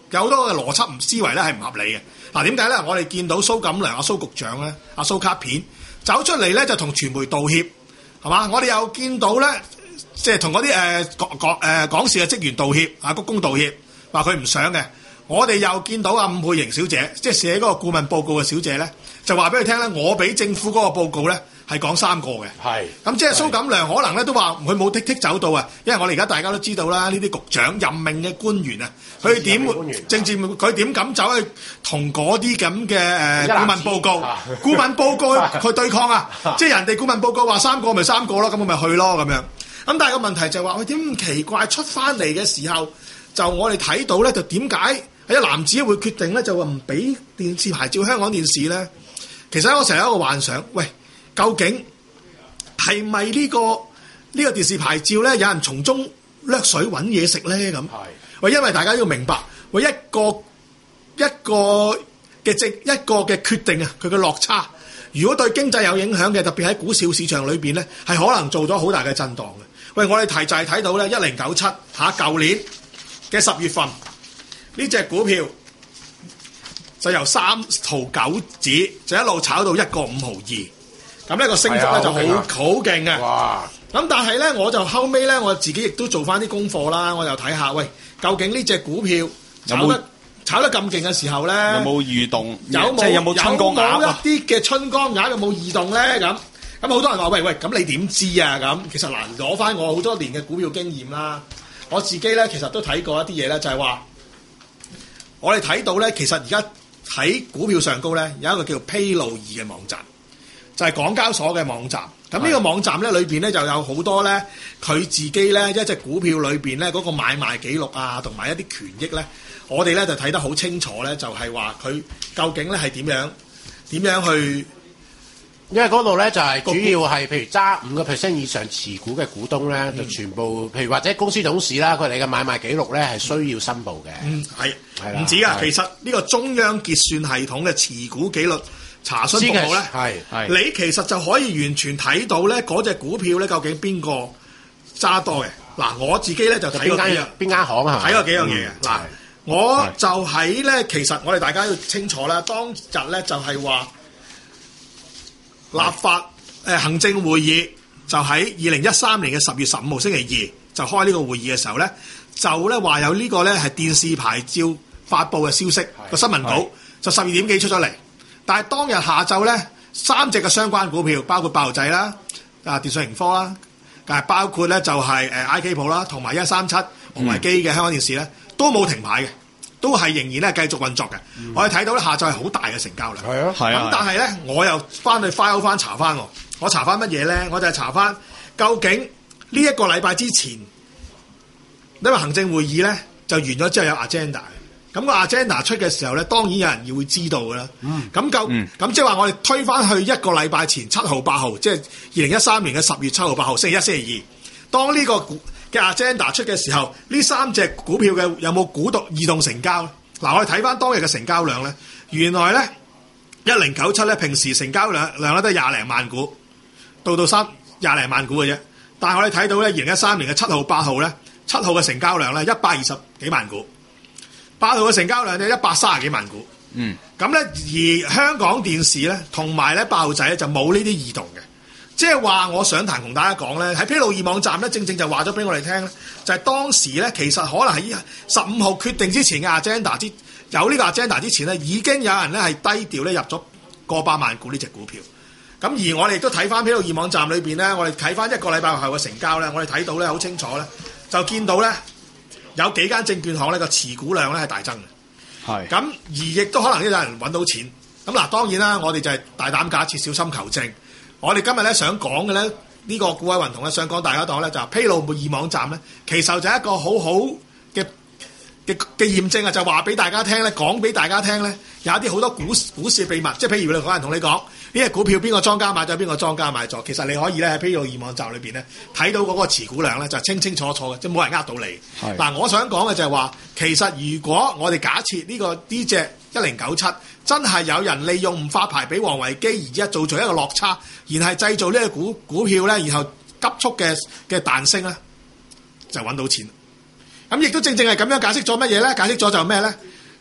有好多嘅邏輯唔思維咧係唔合理嘅。嗱，點解咧？我哋見到蘇錦良阿蘇局長咧，阿蘇卡片走出嚟咧就同傳媒道歉，係嘛？我哋又見到咧，即係同嗰啲誒講講誒港視嘅職員道歉，啊鞠躬道歉，話佢唔想嘅。我哋又見到阿伍佩瑩小姐，即係寫嗰個顧問報告嘅小姐咧，就話俾佢聽咧，我俾政府嗰個報告咧係講三個嘅。係咁，即係蘇錦良可能咧都話佢冇剔剔走到啊，因為我哋而家大家都知道啦，呢啲局長任命嘅官員啊，佢點政治佢點敢走去同嗰啲咁嘅誒顧問報告、顧問報告去對抗啊？即係人哋顧問報告話三個咪三個咯，咁我咪去咯咁樣。咁但係個問題就係話，喂點咁奇怪出翻嚟嘅時候，就我哋睇到咧，就點解？一男子會決定咧，就話唔俾電視牌照香港電視咧。其實我成日有一個幻想，喂，究竟係咪呢個呢、呢個電視牌照咧，有人從中掠水揾嘢食咧？咁，喂，因為大家要明白，喂，一個一個嘅政一個嘅決定啊，佢嘅落差，如果對經濟有影響嘅，特別喺股票市場裏邊咧，係可能做咗好大嘅震盪嘅。喂，我哋睇就係睇到咧，一零九七嚇舊年嘅十月份。呢隻股票就由三毫九子就一路炒到一個五毫二，咁呢個升幅咧就好好勁嘅。哇！咁但係咧，我就後尾咧，我自己亦都做翻啲功課啦，我又睇下，喂，究竟呢隻股票炒得炒得咁勁嘅時候咧， 有冇異動？ 有冇即係有冇春光鴨啊？有冇一啲嘅春光鴨有冇異動咧？咁咁好多人話，喂喂，咁你點知啊？咁其實嗱，攞翻我好多年嘅股票經驗啦，我自己咧其實都睇過一啲嘢咧，就係話。我哋睇到咧，其實而家喺股票上高咧，有一個叫做披露易嘅網站，就係港交所嘅網站。咁呢個網站咧裏邊咧就有好多咧，佢自己咧一隻股票裏邊咧嗰個買賣記錄啊，同埋一啲權益咧，我哋咧就睇得好清楚咧，就係話佢究竟咧係點樣點樣去。 因為嗰度咧就係主要係譬如揸五個 percent 以上持股嘅股東咧，嗯、就全部譬如或者公司董事啦，佢哋嘅買賣記錄咧係需要申報嘅。嗯，係係啦，唔止啊，其實呢個中央結算系統嘅持股記錄查詢服務咧，係係你其實就可以完全睇到咧嗰隻股票咧究竟邊個揸多嘅。嗱，我自己咧就睇過幾樣邊間行啊，睇過幾樣嘢嘅。嗱、嗯，我就喺咧，其實我哋大家要清楚啦，當日咧就係話。立法誒、呃、行政會議就喺二零一三年嘅十月十五號星期二就開呢個會議嘅時候咧，就咧話有呢個咧係電視牌照發布嘅消息個新聞稿就十二點幾出咗嚟，但係當日下晝咧三隻嘅相關股票包括八號仔啦、啊電訊盈科啦，但係包括咧就係誒 I K 鋪啦同埋一三七紅維基嘅香港電視咧都冇停牌嘅。都係仍然咧繼續運作嘅，嗯、我哋睇到咧下晝係好大嘅成交量。係啊，係啊。咁但係咧，我又翻去 file 翻查翻喎，我查翻乜嘢咧？我就係查翻究竟呢一個禮拜之前，因為行政會議咧就完咗之後有 agenda 嘅，咁個 agenda 出嘅時候咧，當然有人要會知道㗎啦。嗯。咁夠，咁、嗯、即係話我哋推翻去一個禮拜前七號八號，即係二零一三年嘅十月七號八號，星期一、星期二，當呢、這個嘅 agenda 出嘅時候，呢三隻股票嘅有冇股動異動成交咧？嗱，我哋睇翻當日嘅成交量咧，原來咧一零九七咧平時成交量量咧都係廿零萬股，到到三廿零萬股嘅啫。但係我哋睇到咧，二零一三年嘅七號八號咧，七號嘅成交量咧一百二十幾萬股，八號嘅成交量咧一百三十幾萬股。嗯，咁咧而香港電視咧同埋咧八號仔咧就冇呢啲異動嘅。即係話，我上堂同大家講咧，喺披露易網站咧，正正就話咗俾我哋聽咧，就係、是、當時咧，其實可能喺十五號決定之前嘅 agenda 之有呢個 agenda 之前咧，已經有人咧係低調咧入咗過百萬股呢隻股票。咁而我哋亦都睇翻披露易網站裏邊咧，我哋睇翻一個禮拜後嘅成交咧，我哋睇到咧好清楚咧，就見到咧有幾間證券行咧個持股量咧係大增嘅。係。咁而亦都可能有人揾到錢。咁嗱，當然啦，我哋就係大膽假設，小心求證。我哋今日咧想講嘅咧，呢、這個股海運同咧想講大家講咧，就係披露易網站咧，其實就係一個好好嘅嘅嘅驗證啊！就話俾大家聽咧，講俾大家聽咧，有一啲好多股股市嘅秘密，即係譬如你可能同你講呢隻股票邊個莊家買咗，邊個莊家買咗，其實你可以咧喺披露易網站裏邊咧睇到嗰個持股量咧就清清楚楚嘅，即係冇人呃到你。嗱，我想講嘅就係話，其實如果我哋假設呢、這個呢隻一零九七真係有人利用唔發牌俾王維基，而之後做咗一個落差，然係製造呢個股股票咧，然後急速嘅嘅彈升咧，就揾到錢。咁亦都正正係咁樣解釋咗乜嘢咧？解釋咗就咩咧？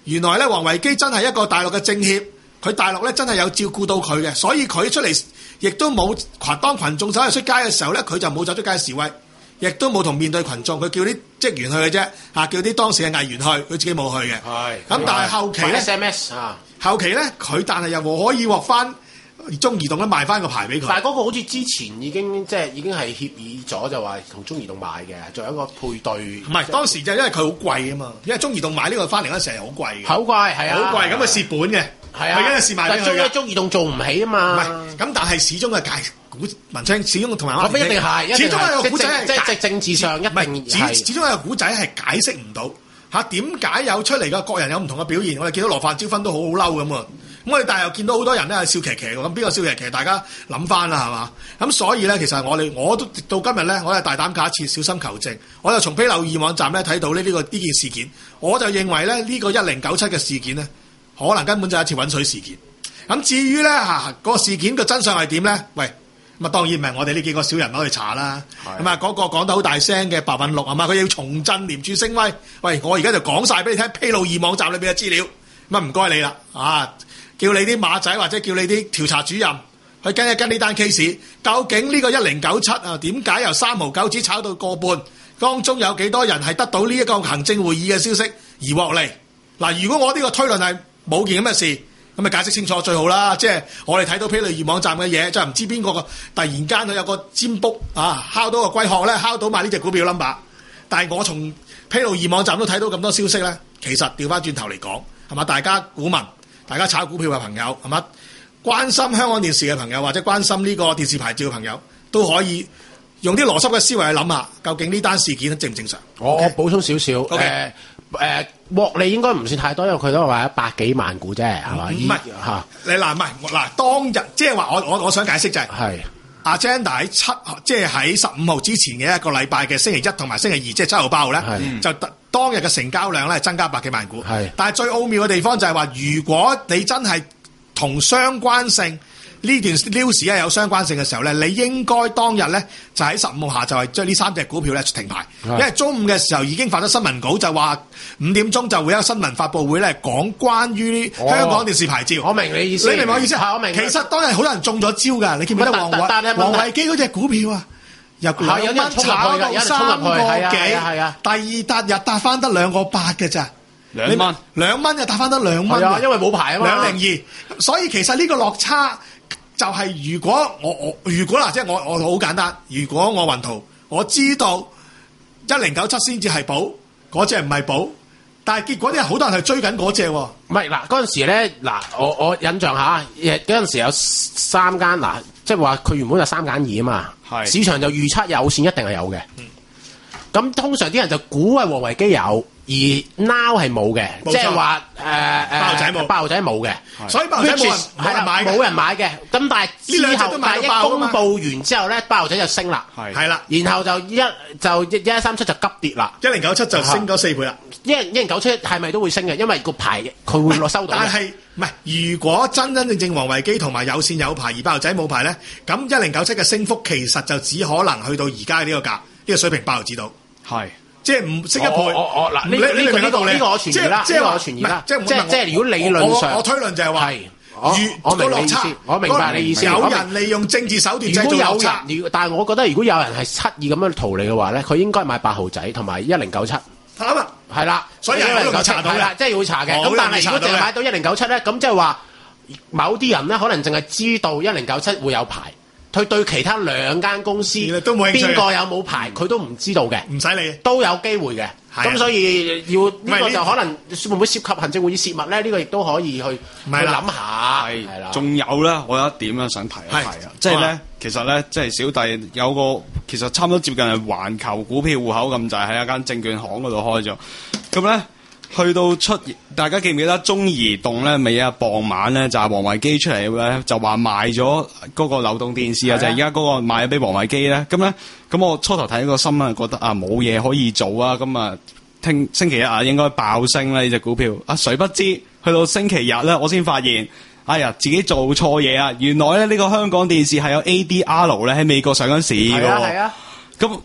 原來咧王維基真係一個大陸嘅政協，佢大陸咧真係有照顧到佢嘅，所以佢出嚟亦都冇群當群眾走嚟出街嘅時候咧，佢就冇走出街示威，亦都冇同面對群眾，佢叫啲職員去嘅啫，嚇叫啲當時嘅藝員去，佢自己冇去嘅。係咁，但係後期咧 S M S 啊， 後期咧佢但係又可以獲翻中移動咧賣翻個牌俾佢。 但係嗰個好似之前已經即係已經係協議咗，就話同中移動買嘅，仲有一個配對。 唔係當時就因為佢好貴啊嘛，因為中移動買呢個翻嚟嗰陣時係好貴嘅。 好貴係啊， 好貴咁啊蝕本嘅。係啊，佢跟住蝕賣俾佢嘅。 但係中移動做唔起啊嘛。 唔係咁，但係始終係解股文昌，始終同埋我一定係， 始終係個古仔係即係即係政治上一定係。 始終係個古仔係解釋唔到嚇點解有出嚟嘅各人有唔同嘅表現。我哋見到羅范椒芬都好好嬲咁喎。咁我哋但係又見到好多人咧係笑騎騎喎。咁邊個笑騎騎？大家諗翻啦係嘛？咁所以咧，其實我哋我都到今日咧，我係大膽假設，小心求證。我就從披露易網站咧睇到呢呢個呢件事件，我就認為咧呢個一零九七嘅事件咧，可能根本就係一次揾水事件。咁至於咧嚇嗰個事件嘅真相係點咧？喂，咁啊當然唔係我哋呢幾個小人物去查啦。咁啊嗰個講得好大聲嘅白韞六係嘛？佢要重振廉署聲威。喂，我而家就講晒俾你聽，披露易網站裏邊嘅資料。咁啊唔該你啦，啊叫你啲馬仔或者叫你啲調查主任去跟一跟呢單 case， 究竟呢個一零九七啊點解由三毫九紙炒到個半？當中有幾多人係得到呢一個行政會議嘅消息而獲利？嗱，如果我呢個推論係冇件咁嘅事。咁咪解釋清楚最好啦，即係我哋睇到披露易網站嘅嘢，就唔知邊個個突然間佢有個占卜啊，敲到個龜殼咧，敲到埋呢隻股票 number。但係我從披露易網站都睇到咁多消息咧，其實調翻轉頭嚟講，係嘛？大家股民、大家炒股票嘅朋友，係嘛？關心香港電視嘅朋友，或者關心呢個電視牌照嘅朋友，都可以用啲邏輯嘅思維去諗下，究竟呢單事件正唔正常？ 我 okay? 我補充少少，誒、 okay. 誒、呃、獲利應該唔算太多，因為佢都話一百幾萬股啫，係嘛？ 唔係嚇，你嗱唔係嗱，當日即係話我我我想解釋就係、係。Agenda 喺七即係喺十五號之前嘅一個禮拜嘅星期一同埋星期二，即係七號八號咧，就當日嘅成交量咧增加百幾萬股。但係最奧妙嘅地方就係話，如果你真係同相關性呢段 news 係有相關性嘅時候咧，你應該當日咧就喺十五號下晝係將呢三隻股票咧停牌，因為中午嘅時候已經發咗新聞稿，就話五點鐘就會有新聞發佈會咧講關於香港電視牌照。哦、我明你意思，你明我意思？我明。其實當日好多人中咗招㗎，你記唔記得黃維黃維基嗰隻股票啊？由兩蚊炒到三個幾，係啊！第二笪日搭翻得兩個八嘅咋？兩蚊兩蚊就搭翻得兩蚊。係啊，因為冇牌啊嘛。兩零二，所以其實呢個落差。就係、是、如果我我如果嗱，即係我我好簡單。如果我雲圖我知道一零九七先至係保，嗰隻唔係保，但係結果啲人好多人係追緊嗰隻喎。唔係嗱，嗰陣時咧嗱，我我印象下，嗰陣時有三間嗱，即係話佢原本就三揀二啊嘛，市場就預測有線一定係有嘅。咁、嗯、通常啲人就估係王維基有。而 now 係冇嘅，即係話誒誒，爆仔冇，爆仔冇嘅，所以爆仔冇人冇人買，冇人買嘅。咁但係之後但係一公佈完之後咧，爆仔就升啦，係啦，然後就一就一一三七就急跌啦，一零九七就升咗四倍啦。一一零九七係咪都會升嘅？因為個牌佢會落收到。但係唔係？如果真真正正王維基同埋有線有牌，而爆仔冇牌咧，咁一零九七嘅升幅其實就只可能去到而家呢個價，呢個水平爆就知道係。即係唔升一倍，我我嗱呢呢個呢個呢個我存疑啦，即係我存疑啦，即係即係即係如果理論上，我推論就係話，如個落差，我明白你意思。有人利用政治手段製造落差，但係我覺得如果有人係刻意咁樣逃離嘅話咧，佢應該買八號仔同埋一零九七。啱啊，係啦，所以一零九七係啦，即係會查嘅。咁但係如果淨係買到一零九七咧，咁即係話某啲人咧可能淨係知道一零九七會有牌。佢對其他兩間公司邊個有冇牌，佢都唔知道嘅，唔使理，都有機會嘅。咁所以要呢個就可能會唔會涉及行政會議泄密咧？呢個亦都可以去去諗下。係啦，仲有咧，我有一點咧想提一提啊，即係咧，其實咧，即係小弟有個其實差唔多接近係環球股票戶口咁，就係喺一間證券行嗰度開咗。咁咧。去到出，大家記唔記得中移動咧？尾啊傍晚咧就係王維基出嚟咧，就話賣咗嗰個流動電視啊，就係而家嗰個賣咗俾王維基咧。咁咧，咁我初頭睇個新聞，覺得啊冇嘢可以做啊，咁啊聽星期一啊應該爆升啦呢隻股票。啊，誰不知去到星期日咧，我先發現，哎呀自己做錯嘢啊！原來咧呢個香港電視係有 A D R 咧喺美國上緊市㗎喎。係啊係啊。咁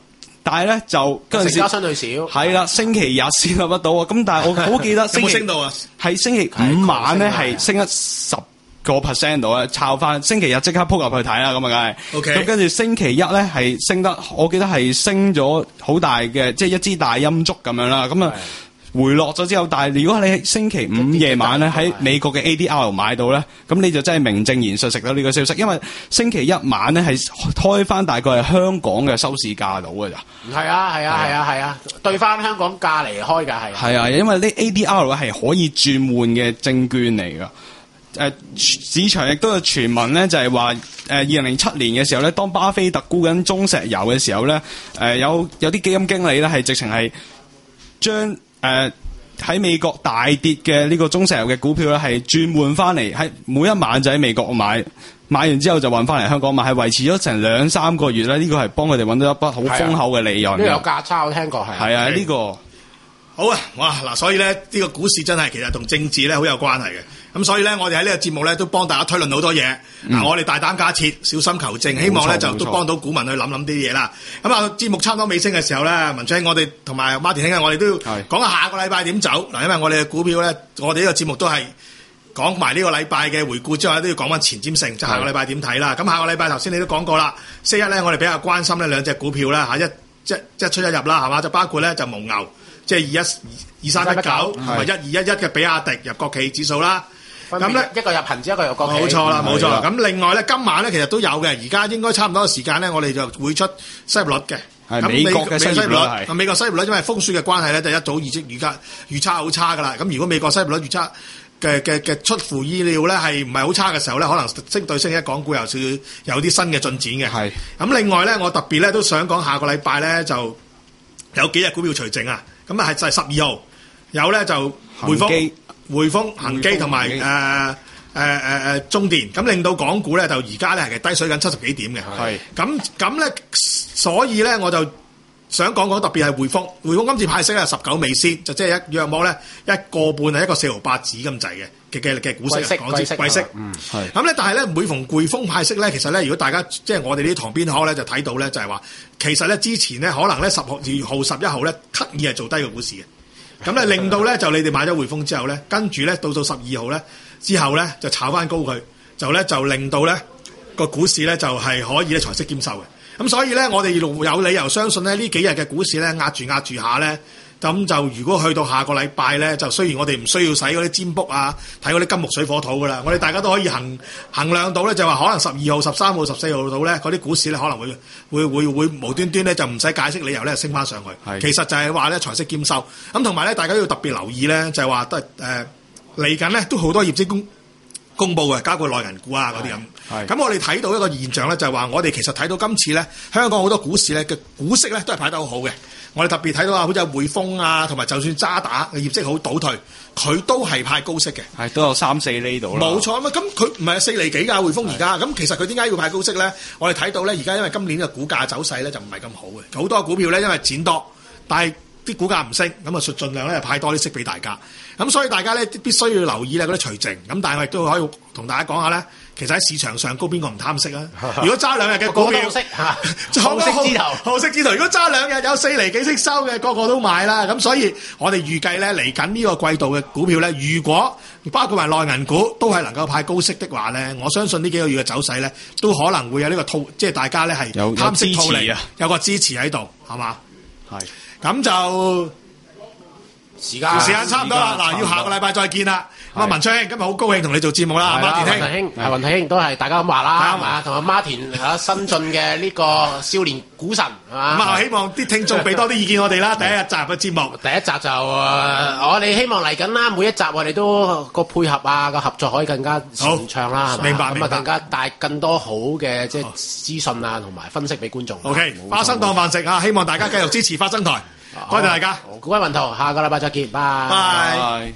但係咧就嗰陣時成交相對少， 係啦，星期日先入得到啊。咁但係我好記得有冇升到啊？ 係星期五晚咧係升咗十個 percent 度啊，抄翻星期日即刻撲入去睇啦，咁啊梗係。 OK。 咁跟住星期一咧係升得，我記得係升咗好大嘅，即係一支大陰燭咁樣啦。咁啊回落咗之後，但係如果你喺星期五夜晚咧喺美國嘅 A D R 買到咧，咁你就真係名正言順食到呢個消息，因為星期一晚咧係開翻大概係香港嘅收市價到嘅咋。 係啊係啊係啊係啊，對翻香港價嚟開㗎係。 係啊，因為呢 A D R 係可以轉換嘅證券嚟㗎。誒、呃、市場亦都有傳聞咧，就係話誒二零零七年嘅時候咧，當巴菲特沽緊中石油嘅時候咧，誒、呃、有有啲基金經理咧係直情係將誒喺美國大跌嘅呢個中石油嘅股票咧係轉換翻嚟，喺每一晚就喺美國買，買完之後就運翻嚟香港買，係維持咗成兩三個月咧。呢、這個係幫佢哋揾到一筆好豐厚嘅利潤。呢、 這個有價差，我聽過係。 係啊，呢、這個好啊，哇嗱，所以咧呢、這個股市真係其實同政治咧好有關係嘅。咁所以咧，我哋喺呢個節目咧都幫大家推論好多嘢。嗱、嗯，我哋大膽假設，小心求證，希望咧就都幫到股民去諗諗啲嘢啦。咁啊，節目差唔多尾聲嘅時候咧，文昌，我哋同埋馬田兄啊，我哋都要講下下個禮拜點走。嗱，因為我哋嘅股票咧，我哋呢個節目都係講埋呢個禮拜嘅回顧之外，都要講翻前瞻性，就下個禮拜點睇啦。咁下個禮拜頭先你都講過啦，星期一咧我哋比較關心呢兩隻股票啦嚇，一即一出一入啦，係嘛？就包括咧就蒙牛，即係二一二三一九同埋一二一一嘅比亞迪入國企指數啦。咁咧一個入恒指，一個入國企。冇錯啦，冇錯啦。咁另外咧，今晚咧其實都有嘅。而家應該差唔多嘅時間咧，我哋就會出失業率嘅。 係美國嘅失業率係。 美國失業率因為風雪嘅關係咧，就一早預測預測預測好差噶啦。咁如果美國失業率預測嘅嘅嘅出乎意料咧，係唔係好差嘅時候咧，可能星對星期一港股有少少有啲新嘅進展嘅。係。咁另外咧，我特別咧都想講下個禮拜咧就有幾日股票除淨啊。咁啊係就係十二號有咧就匯豐。匯豐、恒基同埋誒誒誒誒中電，咁令到港股咧就而家咧係低水緊七十幾點嘅。係咁咁咧，所以咧我就想講講特別係匯豐，匯豐今次派息係十九美仙，就即係一約莫咧一個半係一個四毫八紙咁滯嘅嘅嘅嘅股息，港資貴息。嗯，係。咁咧，但係咧每逢匯豐派息咧，其實咧如果大家即係我哋呢啲塘邊鶴咧就睇到咧就係話，其實咧之前咧可能咧十號、二號、十一號咧刻意係做低個股市嘅。咁咧令到咧就你哋買咗匯豐之後咧，跟住咧到到十二號咧之後咧就炒翻高佢，就咧就令到咧個股市咧就係可以咧財息兼收嘅。咁所以咧我哋有理由相信咧呢幾日嘅股市咧壓住壓住下咧，咁就如果去到下個禮拜咧，就雖然我哋唔需要使嗰啲占卜啊，睇嗰啲金木水火土噶啦，我哋大家都可以衡衡量到咧，就話可能十二號、十三號、十四號到咧嗰啲股市咧可能會會會會無端端咧就唔使解釋理由咧升翻上去。其實就係話咧財息兼收。咁同埋咧，大家要特別留意咧，就係話都係誒嚟緊咧都好多業績公公佈嘅，包括內銀股啊嗰啲咁。咁我哋睇到一個現象咧，就係話我哋其實睇到今次咧香港好多股市咧嘅股息咧都係派得好好嘅。我哋特別睇到啊，好似匯豐啊，同埋就算渣打嘅業績好倒退，佢都係派高息嘅， 係都有三四厘度啦。 冇錯啊嘛，咁佢唔係四厘幾㗎匯豐而家，咁其實佢點解要派高息咧？我哋睇到咧，而家因為今年嘅股價走勢咧就唔係咁好嘅，好多股票咧因為錢多，但係啲股價唔升，咁啊盡量咧派多啲息俾大家。咁所以大家咧必須要留意咧嗰啲除淨。咁但係我亦都可以同大家講下咧，其實喺市場上高邊個唔貪息啊？如果揸兩日嘅股票，好息之頭，好息之頭。如果揸兩日有四厘幾息收嘅，個個都買啦。咁所以我哋預計咧嚟緊呢個季度嘅股票咧，如果包括埋內銀股都係能夠派高息的話咧，我相信呢幾個月嘅走勢咧都可能會有呢個套，即係大家咧係貪息套利啊，有個支持喺度，係嘛？係。咁就。時間時間差唔多啦，嗱，要下個禮拜再見啦。咁啊，文昌兄今日好高興同你做節目啦，馬田兄， 係雲兄都係大家咁話啦，係嘛，同阿馬田嚇新進嘅呢個少年股神係嘛。 咁啊，希望啲聽眾俾多啲意見我哋啦。第一集嘅節目， 第一集就我哋希望嚟緊啦，每一集我哋都個配合啊個合作可以更加順暢啦， 明白咁啊更加帶更多好嘅即係資訊啊同埋分析俾觀眾。 OK，花生當飯食啊！希望大家繼續支持花生台。多謝大家， 各位雲圖，下個禮拜再見，拜拜。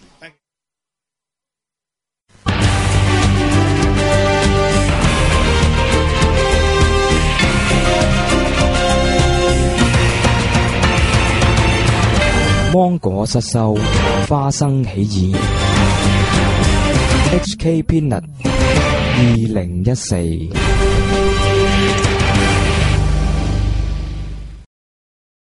芒果失收，花生起義 ，H K Peanut 二零一四。